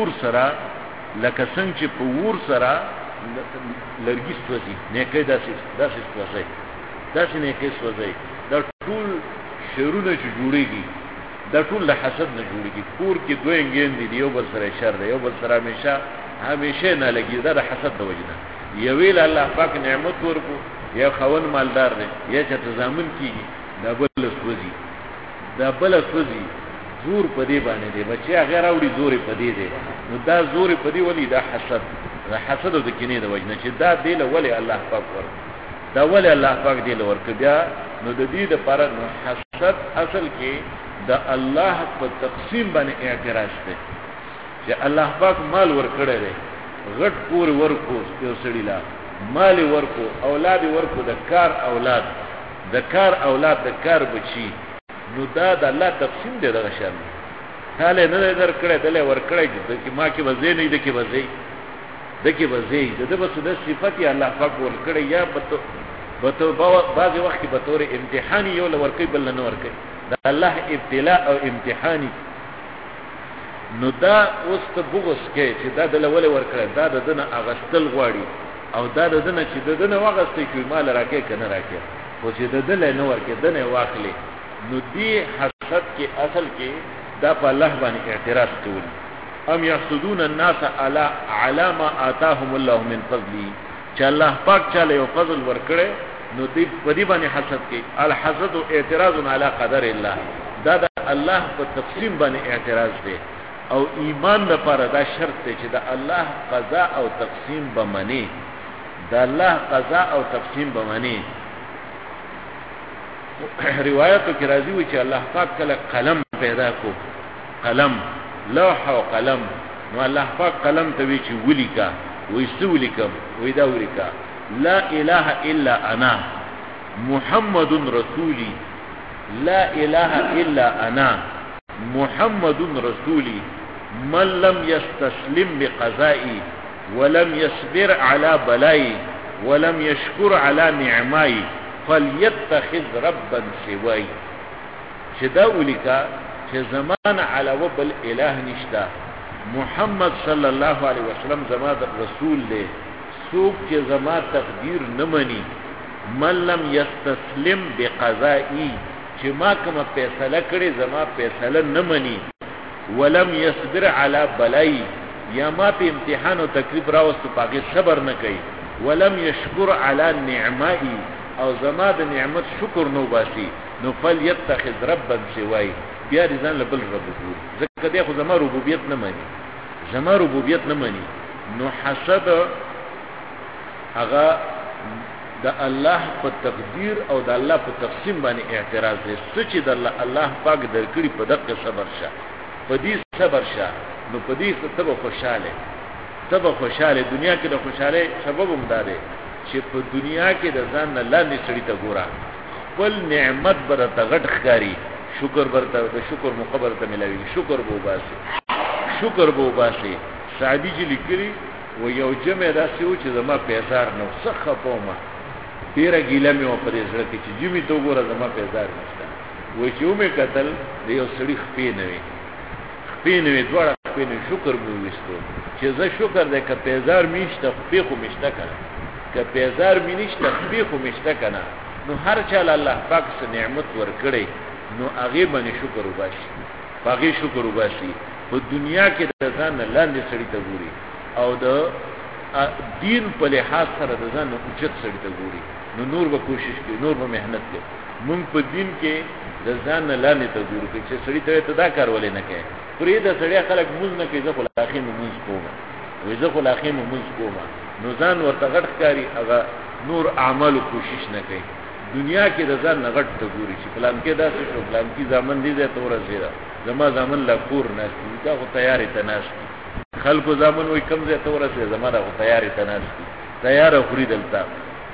په ور سره لرګي سوځي نه کوي داسې سوځي داسې نه کوي سوځي دا ټول شرونه چې جوړيږي دا ټول له حسد نه جوړيږي کور کې دوه انګین دي یو بل سره شر دی یو بل سره همیشه نه لګي دا د حسد د وجنه یویل الله پاک نعمت ورکو یا خون مالدار دی یا چې تضامن کیږي دا بل سوځي زور پدې باندې دی بچي غیر اوري زور پدې دی نو دا زور پدې ولی دا حسد د کینې د وجنه چې دا دی له ولی الله پاک ورکو دا ولی الله پاک دی له ورکو بیا نو د دې د پر حسد اصل کې دا الله په تقسیم باندې اعتراض دی چې الله پاک مال ورکړی دی غټ پور ورکو یو سړی لا مال ورکو اولاد ورکو د کار اولاد د کار بچي نو دا د الله تقسیم دی دغه شان حاله نه درکړی دله ورکړی چې ما کې وځي نه دي کې وځي دغه وځي د بس د صفات الله پاک ورکړی یا بته بعض وخت به تور امتحان یو لورکې بل نه ورکې دا الله ابتلاء او امتحاني نو دا اوس ته بغوس کې چې دا د لول ورکړه دا د دنه اغستل غواړي او دا د دنه چې د دنه واغستې کې مال راکې کنه راکې او چې د دله نه ورکې دنه واخلې نو دی حسد کې اصل کې دا په الله باندې اعتراض کوي ام يحسدون الناس على ما آتاهم الله من فضله چې الله پاک چاله یو فضل ورکړي نو دی په دې باندې حسد کې الحسد اعتراض علی قدر الله دا د الله په تقسیم باندې اعتراض دی او ایمان لپاره دا شرط دی چې د الله قضا او تقسیم به منی د الله قضا او تقسیم به منی روایتو کې راځي چې الله پاک کله قلم پیدا کو قلم لوح او قلم نو الله پاک قلم ته وی چې ولیکا ویسولیکم ویدا ولیکا لا اله الا انا محمد رسولي لا اله الا انا محمد رسولي من لم يستسلم بقضائي ولم يصبر على بلائي ولم يشكر على نعمائي فليتخذ ربا سواي شدا ولیکا چې زمان علاوه بل اله نشتا محمد صلی الله علیه وسلم زما د رسول دی څوک چې زما تقدیر نه مني من لم يستسلم بقضائي چې ما کوم فیصله کړې زما فیصله نه مني ولم يصبر على بلائي یا ما په امتحان او تکلیف راوستو پاګه صبر نه کوي ولم يشكر على نعمائي او زما د نعمت شکر نو باسي نو فليتخذ ربا سواي بیا دې ځان له بل رب جوړ ځکه دې خو زما ربوبیت نه مانی نو حسد هغه د الله په تقدیر او د الله په تقسیم باندې اعتراض دی چې د الله پاک درکړي په دغه صبر شه په دې صبر شه نو په دې ته خوشاله دنیا کې د خوشاله سبب هم ده چې په دنیا کې د ځان نه لاندې سړی ته ګوره خپل نعمت بر ته غټ ښکاری شکر برته د شکر مقبر ته ملوي شکر بو باسي سعدي جی لیکري و یو جمع داسې و چې زما پیزار نو څخه پومه ډیره ګیله مې و په دې سره چې جمی ته وګوره زما پیزار نشته و چې مې قتل د یو سړي خپې نه وي دواړه خپې نه شکر مو وستو چې زه شکر دې ک پیزار میشته خپې خو میشته کنه ک پیزار می نشته خپې خو میشته کنه نو هر چا الله پاک سره نعمت ورکړي نو هغه باندې شکر وباسي په دنیا کې د ځان لاندې سړی ته ګوري او د دین په لحاظ سره د ځان اوچت سړی ته ګوري نو نور به کوشش کوي، نور به مهنت کوي. مونږ په دین کې د ځان نه لاندې ته ګورو چې سړی ته دا کار ولې نه کوي. پرې د سړی خلک مونږ نه کوي، زه خو لاخې مونږ کوم، وې زه خو لاخې مونږ کوم، نو ځان ورته غټ ښکاري، هغه نور اعمال کوشش نه کوي. دنیا کې د ځان نه غټ ته ګوري چې پلان کې داسې شو، پلان کې ځامن دي زه تور زیرا زما ځامن لا کور نه دا خو تیارې ته ناشتي خلکو ځامن وای کم زه تور زه زما دا خو تیارې ته ناشتي تیار خوري دلته.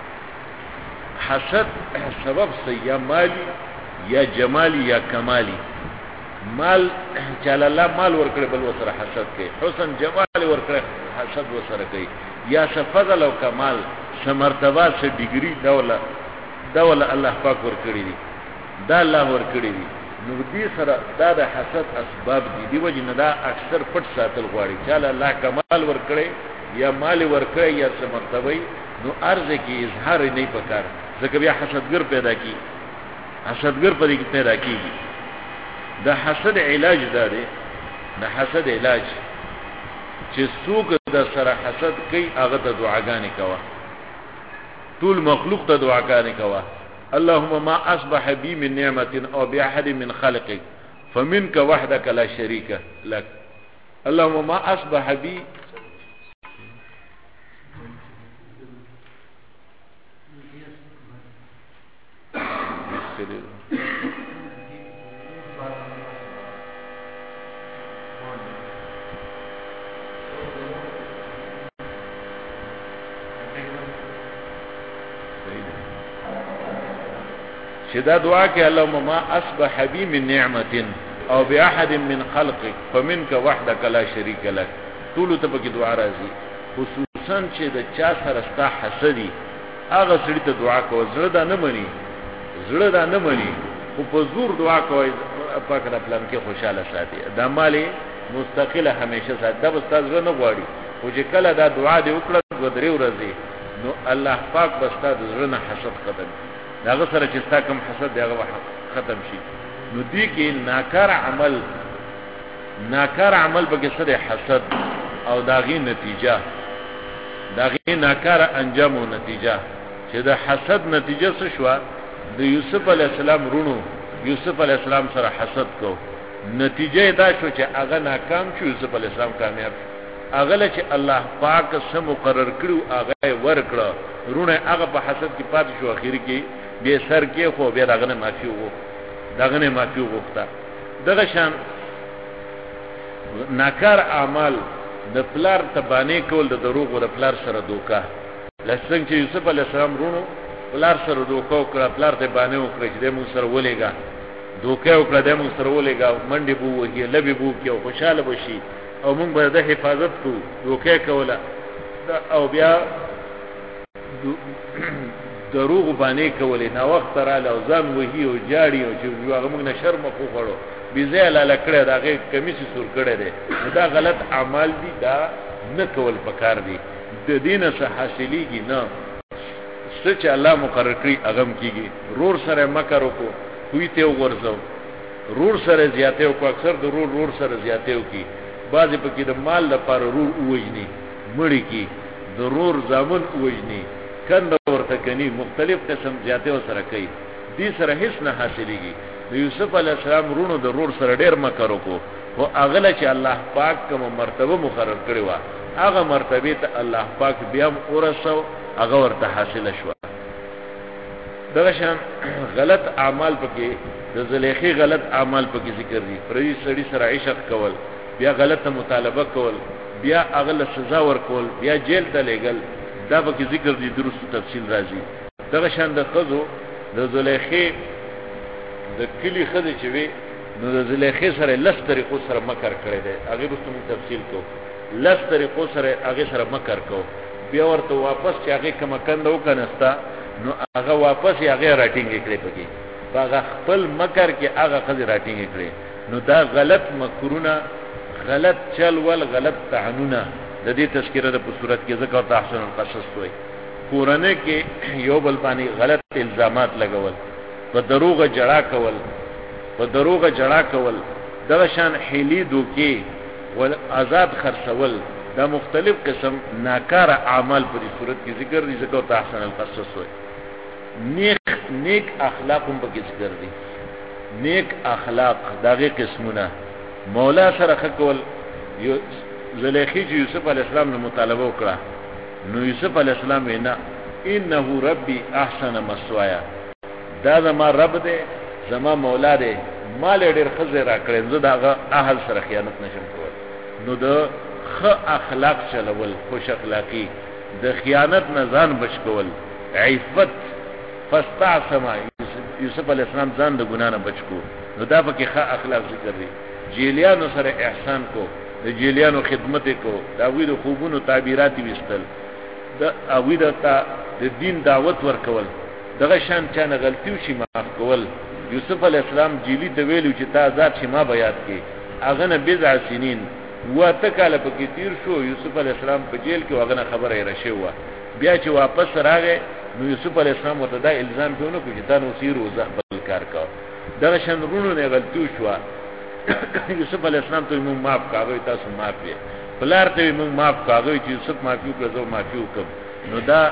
حسد سبب یا مالی یا جمالی یا کمالی. مال چاله الله مال ورکړي بل وسره حسد کوي، حسن جمال ورکړي حسد وسره کوي، یا فضل او کمال سمرتبه سے ډیګری دوله الله پاک ورکړي دي، دا الله ورکړي دي. نو دې سره دا د حسد اسباب دي، دی وجه نه دا اکثر پټ ساتل غواړي. چاله الله کمال ورکړي یا مال ورکړي یا سمرتبه، نو ارزه کې اظهار نه پکار، ځکه بیا حسدګر پیدا کی، حسدګر پدې کې پیدا کیږي. د حسد علاج دا دی، د حسد علاج چې څوک د سره حسد کوي هغه ته دعاګانې کوه، ټول مخلوق ته دعاګانې کوه. اللهم ما اصبح بي من نعمه او باحد من خلقك فمنك وحدك لا شريك لك. اللهم ما اصبح بي شدا دعا کې اللهم ما اصبح بي من نعمه او باحد من خلقك فمنك وحدك لا شريك لك. ټول ته په کې دعا راځي، خصوصا چې د چا سره ستا حسدي هغه سړي ته دعا کوي، زړه دا نه مني خو په زور دعا کوي پاک د پلان کې خوشاله ساتي، دا مالي مستقله همیشه ساتي، دا بس تاسو نه غواړي. او چې کله دا دعا دی وکړه د درې ورځې، نو الله پاک بس تاسو زړه نه حسد ختم، داغه سره چې ستا کوم حسد دی هغه ختم شي. نو دې کې ناکار عمل پکې سره حسد او داغي نتیجه، داغي ناکار انجام او نتیجه. چې د حسد نتیجه څه شو؟ د یوسف علی السلام رونو یوسف علی السلام سره حسد کو، نتیجه دا شو چې هغه ناکام شو، یوسف علی السلام کامیاب. هغه چې الله پاک سم مقرر کړو هغه ورکړه، رونه هغه په حسد کې پاتې شو، اخر کې به سر کې خو به داغه نه معافي وغوښته. دغه شان ناکار اعمال د پلار تبانه کول، د دروغ او د پلار سره دوکا. لکه چې یوسف علی السلام رونو پلار سره دوکا وکړه، پلار ته باندې وکړه چې موږ سره ولېګا، دوکا وکړه د موږ سره ولېګا، منډي بو وهي لبي بو کې او خوشاله بشي او موږ به د حفاظت کو، دوکا کوله او بیا دروغ باندې کولې، نا وخت را له ځان وهي او جاړي او چې هغه موږ نه شرم خو غړو بيزه لاله کړه، داغه کمیسي سور کړه دي، دا غلط اعمال دي، دا نه کول پکار دي. د دینه څخه حاصلېږي نه سچ الله مقرر کړی اغم کیږي. رور سره مکر وکړو، کوی ته ورځو، رور سره زیاته او اکثر د رور سره زیاته وکي، بعضی پکې د مال لپاره رور ووجني، مړی کی د رور زامن ووجني، کند ورته کني، مختلف قسم زیاته سره کوي، دې سره هیڅ نه حاصلېږي. د یوسف علی السلام رونو د رور سره ډیر مکر وکړو، او اغله چې الله پاک کوم مرتبه مقرر کړی و هغه مرتبه ته الله پاک بیا ورسو، هغه ورته حاصله شو. دغه شان غلط اعمال پکې د زلیخي غلط اعمال پکې ذکر دي، پرې سړی سره عشق کول، بیا غلطه مطالبه کول، بیا اغله سزا ورکول، بیا جیل ته لېګل، دا پکې ذکر دي، درست تفصیل راځي. دغه شان د خزو د زلیخي د کلی خزه چې وي، نو د زلیخي سره لس طریقو سره مکر کړی دی، هغه رسوم تفصیل کو، لس طریقو سره هغه سره مکر کو، بیا ورته واپس چې هغه کوم کنده وکنهستا، نو هغه واپس هغه راټینګ کړي پکې، هغه خپل مکر کې هغه خزه راټینګ کړي. نو دا غلط مکرونه، غلط چل ول، غلط تعنونه، د دې تذکرہ د په صورت کې ذکر تحسن القصص وي. قرانه کې یو بل باندې غلط الزامات لګول، په دروغ جړه کول، دغه شان حیلی دوکي ول آزاد خرڅول، دا مختلف قسم ناکاره اعمال په دې صورت کې ذکر دي، ذکر تحسن القصص وي. نیک اخلاق هم پکې ذکر دي. نیک اخلاق داغه قسمونه مولا سره خکول. زلیخی چې یوسف علی السلام نو مطالبه وکړه نو یوسف علی السلام وینا انه ربي احسن مسوایا، دا زما رب دی زما مولا دی، مال ډیر خزه را کړی، زه داغه اهل سره خیانت نشم کول. نو د خ اخلاق چلول، خوش اخلاقی، د خیانت نه ځان بچ کول، عفت، فاستعصم یوسف علی السلام ځان د ګنا نه بچ کو. نو دا پکې ښه اخلاق ذکر دي. جیلیانو سره احسان کو، د جیلیانو خدمت کو، دا وی د خوبونو تعبیرات وستل، د اوی د دین دعوت ورکول، دغه شان چانه غلطیو شي معاف کول. یوسف علی السلام جیلی ته ویلو چې تا ذات شي ما بیات کې اغه نه بضع سنین وته کاله پکې تیر شو. یوسف علی السلام په جیل کې اغه خبره یې راشي و، بیا چې واپس راغی نو یوسف علی السلام ورته دا الزام دیونه کو چې تا نو سیر وزه خپل کار کا. دغه شان رونو نه غلطیو شو. یوسف علی السلام ته موږ معاف کاوه، تاسو معاف یې بلار ته موږ معاف کاوه چې یوسف معافي وکړو معافي وکم. نو دا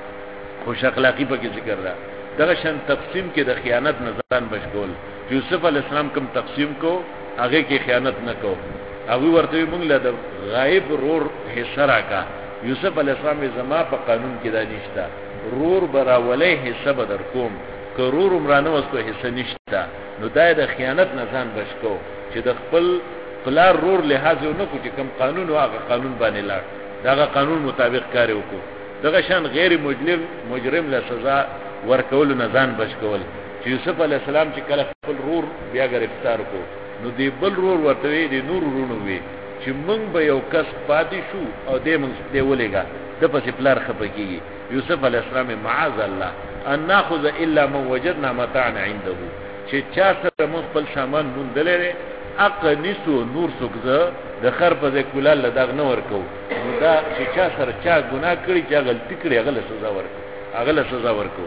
خوش اخلاقی پکې ذکر ده. دغه شان تقسیم کې د خیانت نه ځان بچول. یوسف علی السلام کوم تقسیم کو هغه کې خیانت نه کو. هغه ورته موږ له د غایب رور حصہ راکا. یوسف علی السلام زما په قانون کې دا نشته، رور براولې حصہ بدر کوم، کرور عمرانه وسو حصہ نشته. نو دا د خیانت نه ځان بچو چې د خپل پلار رور لحاظ نه کو چې کوم قانون واغه قانون باندې لاړ، داغه قانون مطابق کار وکړو. دغه شان غیر مجرم له سزا ورکول نه ځان بچ کول. چې یوسف علی السلام چې کله خپل رور بیا گرفتار کو نو دی بل رور ورته وی دی نور رونو وی چې مونږ به یو کس پاتې شو او دې مونږ دی ولېګا د پسې پلار خپکیږي. یوسف علی السلام معاذ الله ان ناخذ الا من وجدنا متاعنا عنده، چې چا سره مونږ خپل سامان مونږ دلره اق نسو نور سوکزه د خر په ځای کولال لدغ نه ورکو. نو دا چې چا سره چا ګناه کړی چې غلطی کړی هغه له سزا ورکو، هغه له سزا ورکو.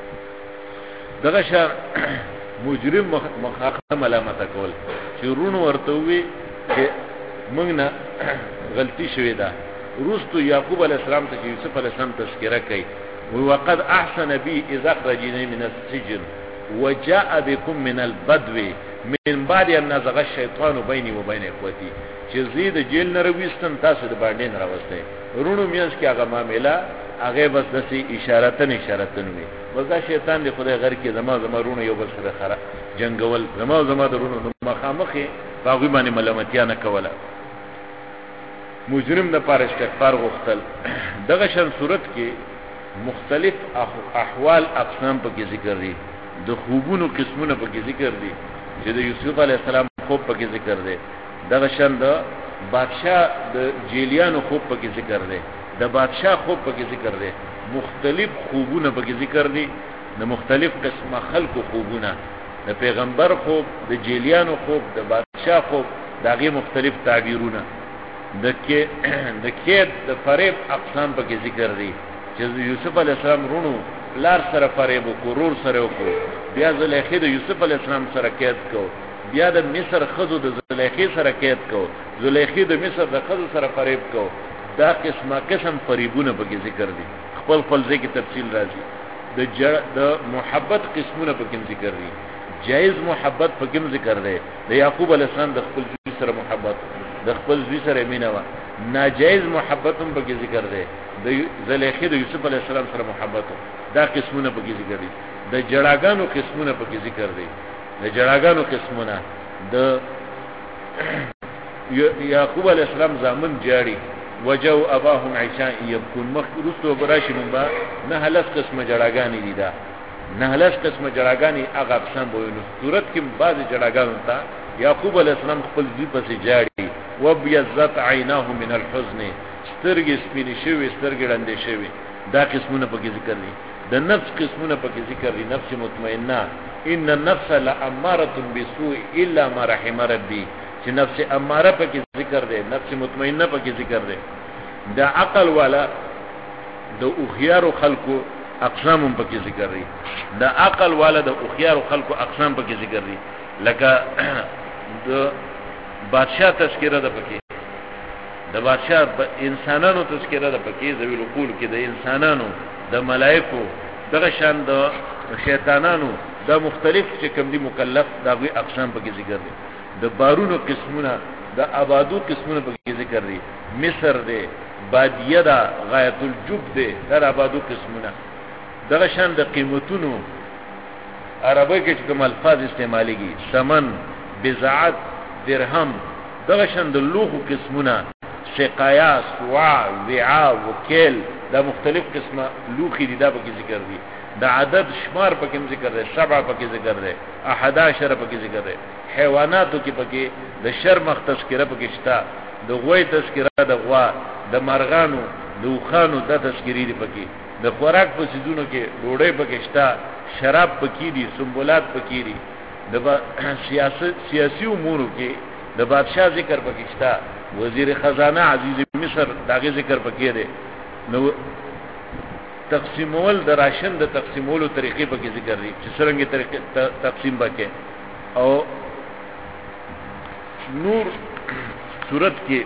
دغه شان مجرم مخاطب ملامت کول چې رونو ورته وی چې موږ نه غلطی شوې ده. روستو یعقوب علی السلام ته یوسف علی السلام تذکرہ کوي وقد احسن بي اذا خرجنا من السجن وجاء بكم من البدو من بعد ان نزغ الشيطان بيني وبين اخوتي، چې زید جیل نه رويستم تاسو د باندې نه راوسته. رونو میانس کې هغه معاملہ هغه بس دسي اشارتن وي، وځه شیطان دی خدای غر کې زما رونو یو بل سره خره جنگول، زما درونو مخامخه باغی باندې ملامتیا نه کوله. مجرم نه پاره استغفار غوښتل. دغه شان صورت کې مختلف احوال اقسام په کې ذکر دي، د خوبونو قسمونه په کې ذکر دي چې د یوسف علی السلام خوب په کې ذکر دي. دغه شان د بادشاہ د جیلیانو خوب په کې ذکر دي، د بادشاہ خوب په کې ذکر دي. مختلف خوبونه په کې ذکر دي، د مختلف قسمه خلقو خوبونه، د پیغمبر خوب، د جیلیانو خوب، د بادشاہ خوب، دغه مختلف تعبیرونه. د کید د فریب اقسام په کې ذکر دي چې یوسف علی السلام رونو لار سره فریب کو، رور سره وکړو، بیا زلیخی د یوسف علی السلام سره کید کو، بیا د مصر خزو د زلیخی سره کید کو، زلیخی د مصر د خزو سره فریب کو. دا قسم فریبونه په کې ذکر دي. خپل ځکه تفصیل راځي. د محبت قسمونه په کې ذکر دي. جائز محبت په کې ذکر دی. د یعقوب علی السلام د خپل ځوی سره محبت، د خپل ځوی سره مینه و. ناجائز محبت هم په کې ذکر دی. د زلیخی د یوسف علی السلام سره محبت، دا قسمونه په کې ذکر دي. د جړاګانو قسمونه په کې ذکر دي. د جړاګانو قسمونه د یعقوب علی السلام زامن جاړي وجو اباهم عشاء يبكون مخرستو براشي منبا نه هلس قسمه جړاګانی دي. دا نه هلس قسمه جړاګانی هغه اقسام وینو. صورت کې بعض جړاګانو ته یعقوب علی السلام خپل ځی پسې جاړي وبيزت عيناه من الحزن، سترګې سپینې شوي، سترګې ړندې شوي. دا قسمونه په کې ذکر دي. د نفس قسمونه په کې ذکر دي. نفس مطمئنه، ان النفس لاماره بالسوء الا ما رحم ربي، چې نفس اماره په کې ذکر دی، نفس مطمئنه په کې ذکر دی. د عقل والا د اوخيار خلقو اقسام په کې ذکر دي. د عقل والا د اوخيار خلقو اقسام په کې ذکر دي. لکه د بادشاہ تذکرہ ده پکې، د بادشاہ انسانانو تذکرہ ده پکې، ذوی العقول کې د انسانانو، د ملائکو، دغه شان د شیطانانو دا مختلف چې کوم دي مکلف دا غوي اقسام په کې ذکر دي د بارونو قسمونه د آبادو قسمونه په کې ذکر دي مصر دی بادیه دا غایت الجب دی دا آبادو قسمونه دغه شان د قیمتونو عربی کې چې کوم الفاظ استعماليږي ثمن بضاعت درهم دغه شان د لوخو قسمونه سقایا سواع وعاء وکیل دا مختلف قسمه لوخي دي دا په کې ذکر دي د عدد شمار په کې ذکر دی 7 په کې ذکر دی 11 په کې ذکر دی حیواناتو کې په کې د شرمخ تذکرہ په کې شته د غوی تذکرہ د غوا د مرغانو د وخانو د تذکری دی په کې د خوراک په سيزونو کې ډوډۍ په کې شته شراب په کې دي سنبولات په کې دي د سیاسي امورو کې د بادشاہ ذکر په کې شته وزیر خزانه عزیز مصر داغه ذکر په کې دی نو تقسیمول د راشن د تقسیمولو طریقې په کې ذکر دي چې څنګه طریقې تقسیم وکړي او نور صورت کې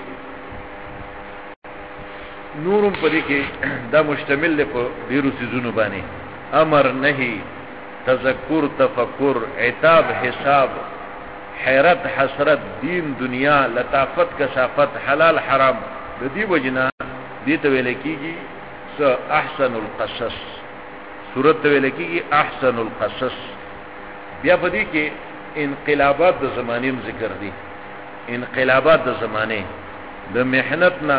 نورم پدې کې دا مشتمل دی په ډیرو سيزونو باندې امر نهي تذکر تفکر عتاب حساب حیرت حسرت دین دنیا لطافت کثافت حلال حرام د دې وجنا دې ته ویل کېږي احسن القصص سورۃ ته ویل کېږي احسن القصص بیا پدې کې انقلابات د زمانې ذکر دي انقلابات د زمانه د محنت نه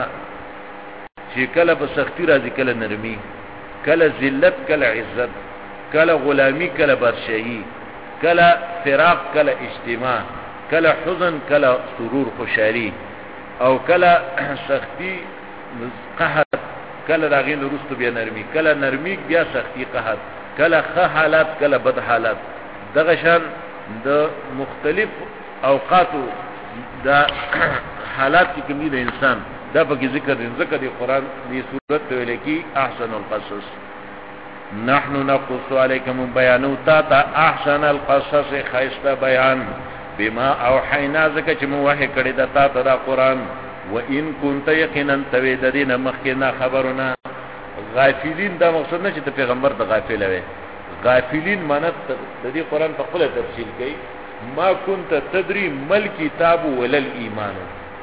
چې کله په سختی راځي کله نرمي کله ذلت کله عزت کله غلامی کله بادشاہي کله فراق کله اجتماع کله حزن کله سرور خوشحالي او کله سختی قحط کله راغین رستو بیا نرمي کله نرمي بیا سختی قحط کله ښه حالات کله بد حالات دغه شان د مختلف اوقاتو دا حالات کې کومي د انسان دا په ذکر دي ذکر دی قران دی صورت ویل کی احسن القصص نحن نقص عليكم بیانو تا احسن القصص خیسته بیان بما اوحینا زکه چې مو وحی کړی د تا ته دا قران و ان كنت یقینا تویدین مخکنا خبرنا غافلین دا مقصد نه چې پیغمبر د غافل وي غافلین معنی د دې قران په خپل تفصیل کوي ما كنت تدري ما الكتاب ولا الايمان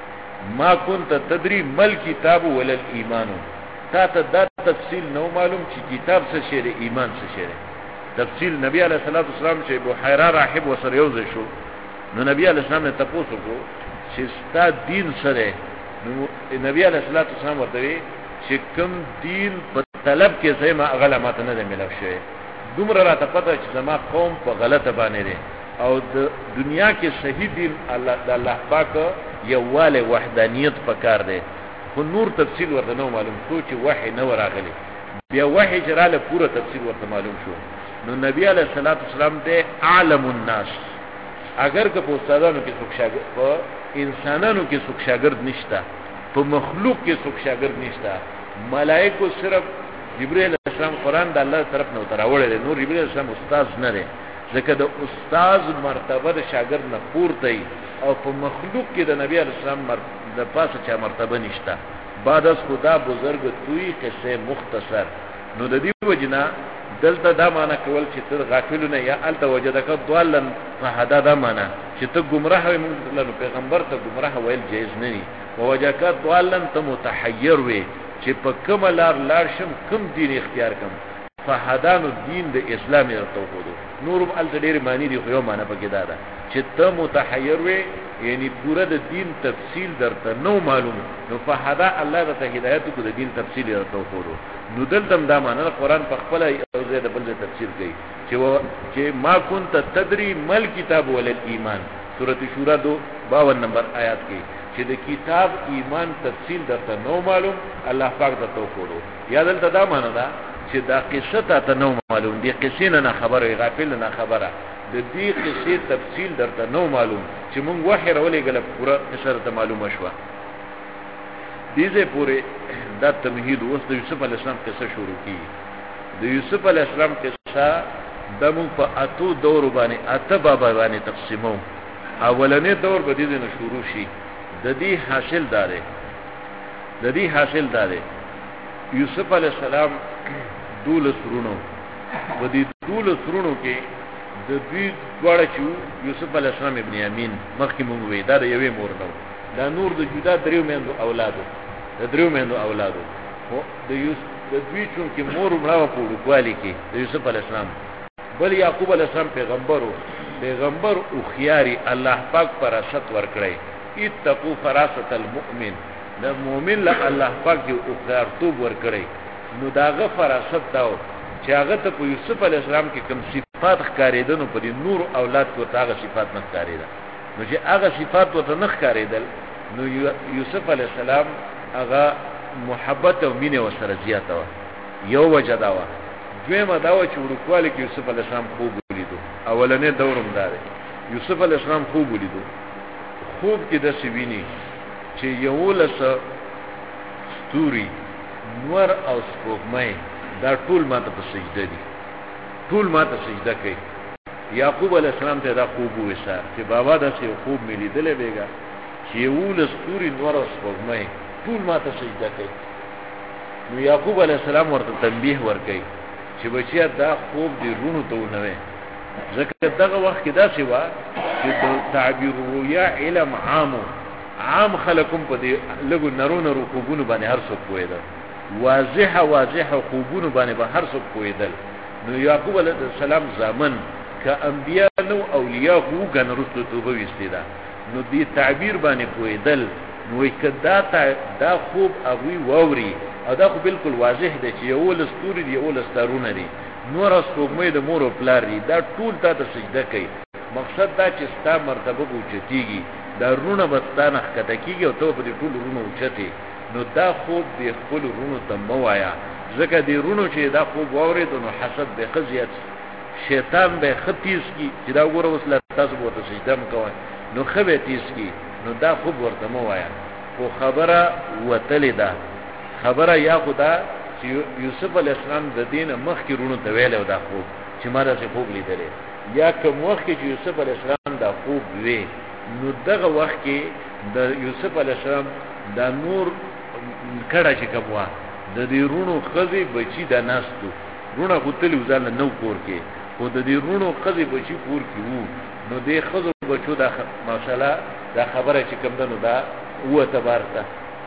ما كنت تدري ما الكتاب ولا الايمان تا ته دا تفصیل نو معلوم چې کتاب څه شی دی ایمان څه شی دی تفصیل نبی علیہ الصلوۃ والسلام چې بحیرہ راهب وسره یو ځای شو نو نبی علیہ السلام ته تاسو کو چې ستا دین سره نو نبی علیہ الصلوۃ والسلام ورته چې کوم دین په طلب کې زما غلامت نه ملو شي دومره راته پته چې زما قوم په غلطه باندې دي او د دنیا کې صحیح دین الله د الله پاک یواله وحدانیت پکار دی خو نور تفصیل ورته نو معلوم شو چې وحی نه راغلی بیا وحی جراله پوره تفصیل ورته معلوم شو نو نبی علیہ الصلوۃ والسلام دې عالم الناس اگر که په استادانو کې څوک شاګرد په انسانانو کې څوک شاګرد نشتا په مخلوق کې څوک شاګرد نشتا ملائکه صرف جبرئیل علیہ السلام قران د الله طرف نه تراوړل نور جبرئیل علیہ السلام استاد نه دی ځکه د استاد مرتبه د شاګرد نه پورته او په مخلوق کې د نبی علیہ السلام د پاسه چا مرتبه نشتا بعد از خدا بزرگ توی قصه مختصر نو د دې وجنا دلته دا معنا کول چې ته غافل نه یا الته وجدک ضالن فهدا دا معنا چې ته گمراه وي موږ الله پیغمبر ته گمراه ویل جایز نه دي ووجدک ضالن ته متحیر وي چې په کوم لار شم کوم دین اختیار کوم فهدان الدين د اسلام توحید نورم ال ډېر معنی دی خو یو معنی پکې دا ده چې ته متحیر وي یعنی پورا د دین تفصیل درته نو معلوم نو فهدا الله د هدایت کو د دین تفصیل درته وکړو نو دلته دا معنی قرآن په خپل او زید بل تفسیر کوي چې ما كنت تدري مل کتاب ول ایمان سورۃ شورى 52 نمبر آیات کې چې د کتاب ایمان تفصیل درته نو معلوم الله پاک درته وکړو یا دلته دا معنی ده چې دا قصه ته نو معلوم دي قصې نه خبره غافل نه خبره د دې قصې تفصیل درته نو معلوم چې مونږ وحی راولې غل پورا قصه ته معلومه شو دیزه پوره دا تمهید اوس د یوسف علی السلام قصه شروع کی د یوسف علی السلام قصه د مونږ په اتو دور باندې اته بابا باندې تقسیمو اولنې دور به دې نه شروع شي د دې حاصل داره یوسف علی السلام دولس رونو و دې ټول سرونو کې د دوی دواړه چې یوسف علیه السلام ابن یمین مخکې مونږ وی دا د یوې مور نو دا نور د جدا دریو میندو اولادو د دریو میندو اولادو خو د دوی چون کې مور مړه په وړوکوالي کې د یوسف علیه السلام بل یعقوب علیه السلام پیغمبر او خياري الله پاک فراست ورکړي اتقوا فراست المؤمن د مؤمن له الله پاک یو خيارتوب ورکړي نو داغه فراست داو چې هغه ته په یوسف علی السلام کې کوم صفات ښکارېدل په دې نور اولاد کو هغه صفات نه ښکارېدل نو چې هغه صفات ورته نه ښکارېدل نو یوسف علی السلام هغه محبت او مینه وسره زیاته و یو وجه دا و دویمه دا و چې ورکواله کې یوسف علی السلام خوب ولیدو اولنې دورم دار یوسف علی السلام خوب ولیدو خوب کې د سویني چې یو لس ستوري نور او سپوږمۍ دا ټول ماته په سجده دي ټول ماته سجده کوي یعقوب علیہ السلام ته دا خوب وسار چې بابا دا څه خوب مې لیدلې بیګا چې یو لس ستوري نور او سپوږمۍ ټول ماته سجده کوي نو یعقوب علیہ السلام ورته تنبیه ورکړي چې بچیا دا خوب دی رونو ته ونه ځکه دغه وخت کې دا څه و چې تعبیر رؤیا علم عام خلقم په دې لګو نرونه خوبونه باندې هر څوک پوهیدل واضح خوبونه باندې به هر څوک پوهیدل نو یعقوب علیہ السلام زامن که انبیاء نو اولیاء خو ګن رسل توبه وستیدا نو دې تعبیر باندې پوهیدل نو کدا دا خوب اوی ووري او دا خو بالکل واضح دی چې یو لستوري دی یو لستارونه دی نور اس کومې د مور او پلار دی دا ټول ته سجده کوي مقصد دا چې ستا مرتبه اوچتیږي دا رونه بستانه کته کیږي او ته په دې ټول رونه اوچتي نو دا خوب دی خپل رونو ته موایا ځکه دی رونو چې دا خوب وورید نو حسد به خزیت شیطان به ختیس کی چې دا وګوره وسله تاسو ورته سجده کوي نو خبه تیس کی نو دا خوب ورته موایا خو خبره وتلی ده خبره یا خدا چې یوسف علی السلام د دین مخ کې رونو ته ویل او دا خوب چې ما دا خوب لیدل یا کوم وخت کې یوسف علی السلام دا خوب وی نو دغه وخت کې د یوسف علی السلام دا نور کړه چې کومه د دې رونو خزي بچی د ناستو رونه غوتلی وزال نو کور کې خو د دې رونو خزي بچی کور کې وو نو دې خزو بچو دا ماشاءالله دا خبره چې کوم دنو دا و تبارته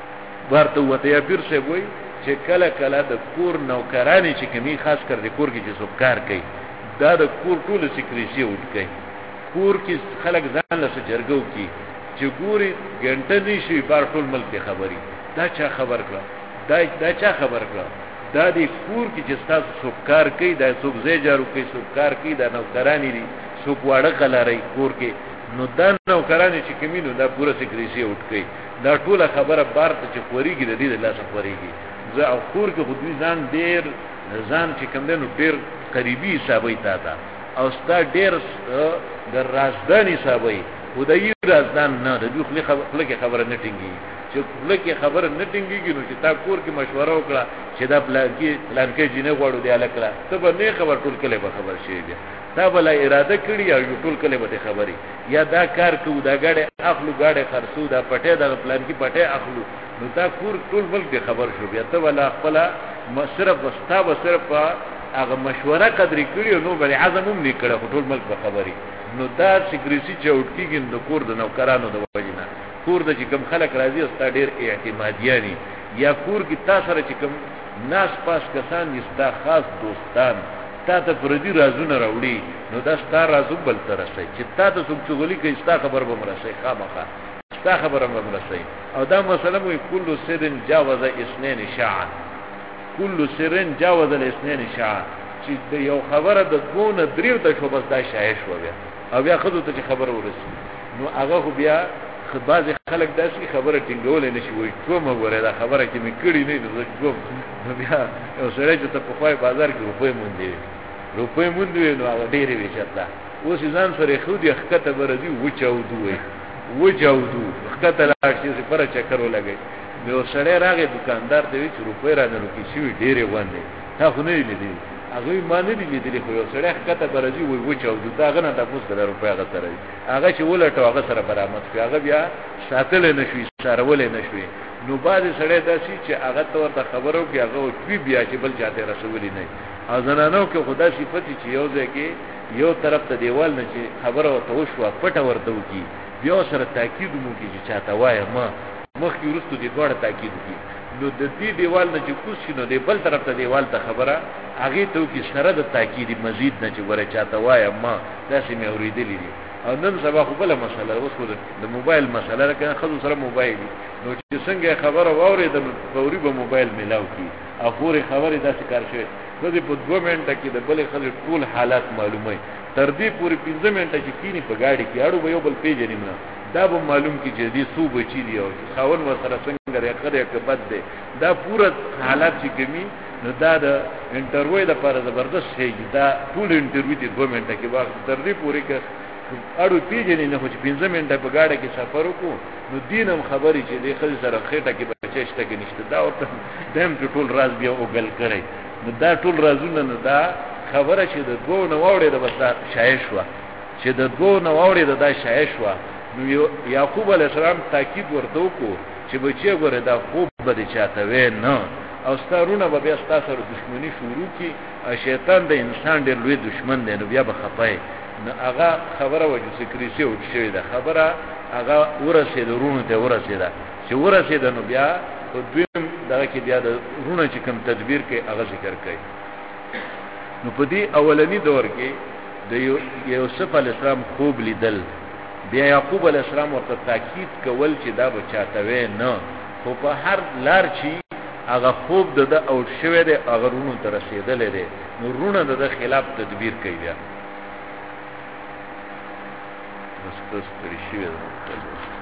ورته یا پیر شه وای چې کله د کور نوکرانی چې کمی خاص کر د کور کې چې څوک کار کوي دا د کور ټول سکریسي وټ کوي کور کې خلک ځان له جرګو کې چې ګوري ګنټه نشي بار ټول ملک خبري دا چا خبر کړه دا چا خبر کړه دا د کور کې چې تاسو څوک کار کوي دا څوک زې جارو کوي څوک کار کوي دا نوکرانی دي څوک واړه کلاري کور کې نو دا نوکرانی چې کمینو دا پوره سکریسي وټ کوي دا ټول خبره بار ته چې خوريږي د دې د لاس خوريږي زه او کور کې خو دوی ځان چې کوم دنو ډیر قریبي حسابي تا او ستا ډیر د رازداني حسابي او د یو رازدان نه د دوی خپل خبره نه ټینګي چې خپل خبره نه ټینګيږي نو چې تا کور کې مشوره وکړه چې دا پلان کې جنې غوړو دی الکړه ته به نه خبر ټول کله به خبر شي بیا تا بلا اراده کړی او ټول کله به خبري یا دا کار کو دا غاړه اخلو غاړه خرڅو دا پټه دا پلان کې پټه اخلو نو تا کور ټول ول به خبر شو بیا ته ولا خپل صرف وستا صرف هغه مشوره قدرې کړی نو بل اعظم هم نه کړه ټول ملک به خبري نو دا سکریسی چوټ کیږي د کور د نوکرانو د وجنه کور د چې کوم خلک راځي او ستا ډیر اعتمادیانی یا کور کې تاسو سره چې کوم ناس پاس کسان یستا خاص دوستان تا ته پردي رازونه راوړي نو دا ستا رازو بل تر شي چې تا ته څوک چغلي کوي ستا خبر به مرسي خامخا ستا خبره به مرسي او دا مثلا وي کل سرن جاوز اثنين شاع کل سرن جاوز الاثنين شاع چې یو خبره د دونه دریو ته شو بس دا شایع شو بیا او بیا خدو ته خبر ورسي نو هغه بیا بعض خلک داسې خبره ټینګول نه شي وای ټول مګوره دا خبره چې مې کړی نه د ټول نو بیا یو سره چې په خوای بازار کې روپې مونږ دی نو هغه ډېرې وچتا اوس ځان سره خو دې حقیقت برازي وچاودو حقیقت لا شي پر چکر ولګي نو سره راغی دکاندار ته چې روپې را نه روکی شي ډېرې باندې تا خو نه لیدې هغه معنی لیدلې خو یو سره حقیقت برازي وچاودو دا غنه تاسو د روپې هغه سره هغه چې ولټو هغه سره برابر شي هغه بیا ساتل نه شي سارول نه شي نو باندې سړی داسي چې هغه ته ورته خبرو کې هغه وی بیا چې بل چاته رسولي نه او زنانو کې خدا صفت چې یو ځای کې یو طرف ته دیوال نه چې خبره ورته وشوه پټه ورته وکي بیا سره تاکید مو کې چې چاته وای ما مخکې ورستو دې دوړه تاکید وکي نو د دې دیوال نه چې کوس شي نو د بل طرف ته دیوال ته خبره هغه ته کې سره د تاکید مزید نه چې ګوره چاته وای ما داسې مې اورېدلې دي او نن سبا خو بل مسله اوس د موبایل مسله راکړه خو سره موبایل نو چې څنګه خبره واوري د فوري به موبایل ملاو کی او فوري خبره داسې کار شي نو د په 2 منټه کې د بل خلک ټول حالات معلومه تر دې پورې 15 منټه چې کینی په گاډي کې اړو به یو بل پیژنې نه دا به معلوم کی چې دې سو بچی دی او خاون ورسره څنګه راکړه کې بد دی دا پورا حالات چې کمی نو دا د انټرویو لپاره زبردست شي دا ټول انټرویو د 2 منټه کې وخت تر دې پورې کې اړو پیژنې نه خو چې 15 منټه په گاډي کې سفر وکړو نو دینم خبرې چې دې خل سره خېټه کې بچشته کې نشته دا ورته دیم ټول راز بیا وګل کړي نو دا ټول رازونه نه دا خبره چې د 2 نو وړې د بس شایع شو چې د 2 نو وړې د شایع شو نو یعقوب علی السلام تاکید ورته وکړو چې بچي ګوره دا خوب به چاته و نه او ستارونه به بیا ستاسو سره دښمنی شروع کی او شیطان د انسان ډېر لوی دښمن دی نو بیا به خپای نو هغه خبره وجه سکریسی او شوی ده خبره هغه ورسې درونه ته ورسېده چې ورسېده نو بیا په دویم دغه کې بیا د رونه چې کوم تدبیر کې هغه ذکر کوي نو په دې اولنی دور کې د یوسف علی السلام خوب لیدل بیا یعقوب علی السلام ورته تاکید کول چې دا بچاته و نه خو په هر لار چې هغه خوب د او شوی دی هغه رونو ته رسیدلې دی نو رونه د خلاف تدبیر کوي بیا بس پرې شوی دی